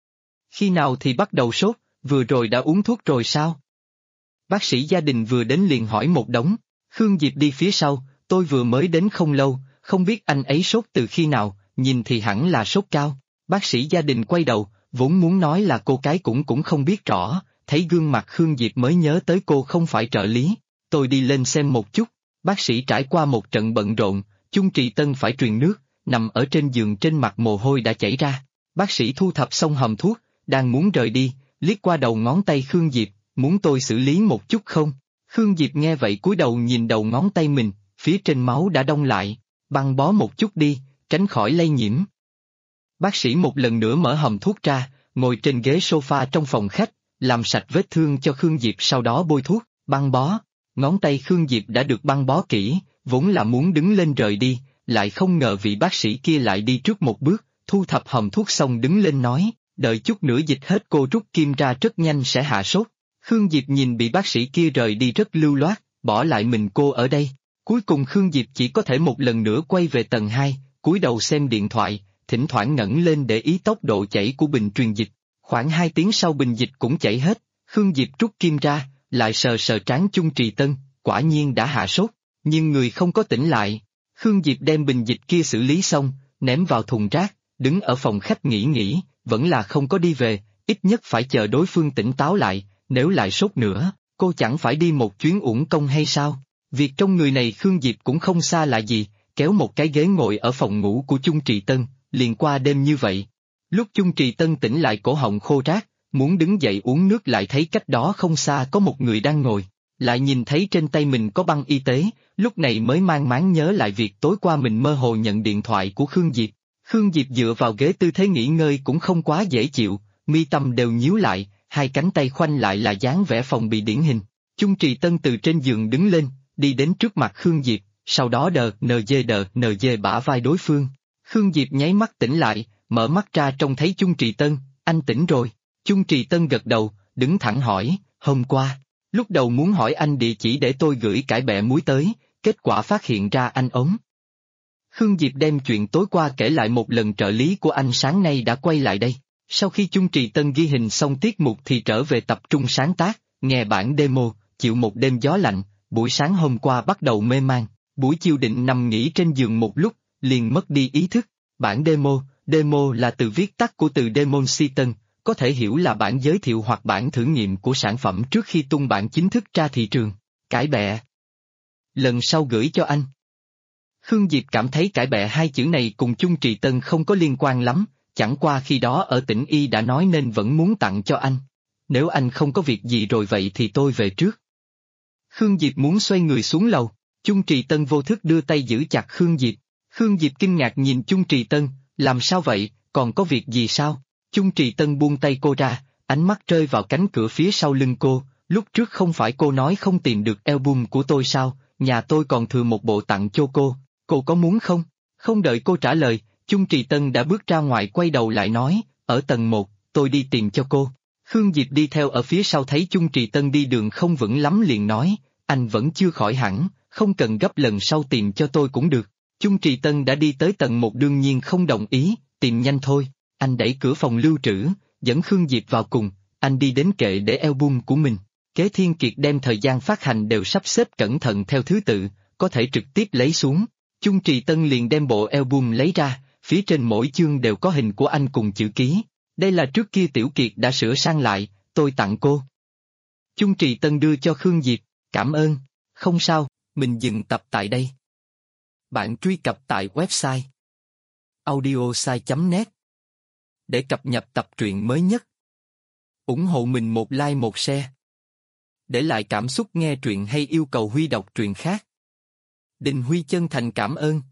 Khi nào thì bắt đầu sốt, vừa rồi đã uống thuốc rồi sao? Bác sĩ gia đình vừa đến liền hỏi một đống. Khương Diệp đi phía sau, tôi vừa mới đến không lâu, không biết anh ấy sốt từ khi nào, nhìn thì hẳn là sốt cao. Bác sĩ gia đình quay đầu, vốn muốn nói là cô cái cũng không biết rõ, thấy gương mặt Khương Diệp mới nhớ tới cô không phải trợ lý. Tôi đi lên xem một chút. Bác sĩ trải qua một trận bận rộn, Chung Trì Tân phải truyền nước, nằm ở trên giường trên mặt mồ hôi đã chảy ra. Bác sĩ thu thập xong hòm thuốc, đang muốn rời đi, liếc qua đầu ngón tay Khương Diệp, muốn tôi xử lý một chút không? Khương Diệp nghe vậy cúi đầu nhìn đầu ngón tay mình, phía trên máu đã đông lại, băng bó một chút đi, tránh khỏi lây nhiễm. Bác sĩ một lần nữa mở hòm thuốc ra, ngồi trên ghế sofa trong phòng khách, làm sạch vết thương cho Khương Diệp sau đó bôi thuốc, băng bó. Ngón tay Khương Diệp đã được băng bó kỹ, vốn là muốn đứng lên rời đi, lại không ngờ vị bác sĩ kia lại đi trước một bước, thu thập hòm thuốc xong đứng lên nói, đợi chút nữa dịch hết cô rút kim ra rất nhanh sẽ hạ sốt. Khương Diệp nhìn bị bác sĩ kia rời đi rất lưu loát, bỏ lại mình cô ở đây. Cuối cùng Khương Diệp chỉ có thể một lần nữa quay về tầng 2, cúi đầu xem điện thoại, thỉnh thoảng ngẩng lên để ý tốc độ chảy của bình truyền dịch. Khoảng 2 tiếng sau bình dịch cũng chảy hết, Khương Diệp rút kim ra, lại sờ sờ trán Chung Trì Tân, quả nhiên đã hạ sốt, nhưng người không có tỉnh lại. Khương Diệp đem bình dịch kia xử lý xong, ném vào thùng rác, đứng ở phòng khách nghĩ, vẫn là không có đi về, ít nhất phải chờ đối phương tỉnh táo lại, nếu lại sốt nữa, cô chẳng phải đi một chuyến uổng công hay sao? Việc trong người này Khương Diệp cũng không xa lạ gì, kéo một cái ghế ngồi ở phòng ngủ của Chung Trì Tân, liền qua đêm như vậy. Lúc Chung Trì Tân tỉnh lại cổ họng khô rát, muốn đứng dậy uống nước lại thấy cách đó không xa có một người đang ngồi, lại nhìn thấy trên tay mình có băng y tế, lúc này mới mang máng nhớ lại việc tối qua mình mơ hồ nhận điện thoại của Khương Diệp. Khương Diệp dựa vào ghế tư thế nghỉ ngơi cũng không quá dễ chịu, mi tâm đều nhíu lại, hai cánh tay khoanh lại là dáng vẻ phòng bị điển hình. Chung Trì Tân từ trên giường đứng lên, đi đến trước mặt Khương Diệp, sau đó đờ NG bả vai đối phương. Khương Diệp nháy mắt tỉnh lại, mở mắt ra trông thấy Chung Trì Tân, anh tỉnh rồi. Chung Trì Tân gật đầu, đứng thẳng hỏi, hôm qua, lúc đầu muốn hỏi anh địa chỉ để tôi gửi cải bẹ muối tới, kết quả phát hiện ra anh ống. Khương Diệp đem chuyện tối qua kể lại một lần, trợ lý của anh sáng nay đã quay lại đây. Sau khi Chung Trì Tân ghi hình xong tiết mục thì trở về tập trung sáng tác, nghe bản demo, chịu một đêm gió lạnh, buổi sáng hôm qua bắt đầu mê man, buổi chiều định nằm nghỉ trên giường một lúc, liền mất đi ý thức. Bản demo là từ viết tắt của từ demonstration, có thể hiểu là bản giới thiệu hoặc bản thử nghiệm của sản phẩm trước khi tung bản chính thức ra thị trường. Cải bẹ. Lần sau gửi cho anh. Khương Diệp cảm thấy cải bẹ hai chữ này cùng Chung Trì Tân không có liên quan lắm, chẳng qua khi đó ở tỉnh Y đã nói nên vẫn muốn tặng cho anh. Nếu anh không có việc gì rồi vậy thì tôi về trước. Khương Diệp muốn xoay người xuống lầu, Chung Trì Tân vô thức đưa tay giữ chặt Khương Diệp. Khương Diệp kinh ngạc nhìn Chung Trì Tân, làm sao vậy, còn có việc gì sao? Chung Trì Tân buông tay cô ra, ánh mắt rơi vào cánh cửa phía sau lưng cô, lúc trước không phải cô nói không tìm được album của tôi sao, nhà tôi còn thừa một bộ tặng cho cô có muốn không? Không đợi cô trả lời, Chung Trì Tân đã bước ra ngoài quay đầu lại nói, ở tầng 1, tôi đi tìm cho cô. Khương Diệp đi theo ở phía sau thấy Chung Trì Tân đi đường không vững lắm liền nói, anh vẫn chưa khỏi hẳn, không cần gấp, lần sau tìm cho tôi cũng được. Chung Trì Tân đã đi tới tầng 1 đương nhiên không đồng ý, tìm nhanh thôi. Anh đẩy cửa phòng lưu trữ, dẫn Khương Diệp vào cùng, anh đi đến kệ để album của mình. Kế Thiên Kiệt đem thời gian phát hành đều sắp xếp cẩn thận theo thứ tự, có thể trực tiếp lấy xuống. Chung Trì Tân liền đem bộ album lấy ra, phía trên mỗi chương đều có hình của anh cùng chữ ký. Đây là trước kia Tiểu Kiệt đã sửa sang lại, tôi tặng cô. Chung Trì Tân đưa cho Khương Diệp, cảm ơn, không sao, mình dừng tập tại đây. Bạn truy cập tại website audiosai.net để cập nhật tập truyện mới nhất. Ủng hộ mình một like một share. Để lại cảm xúc nghe truyện hay yêu cầu Huy đọc truyện khác. Đình Huy chân thành cảm ơn.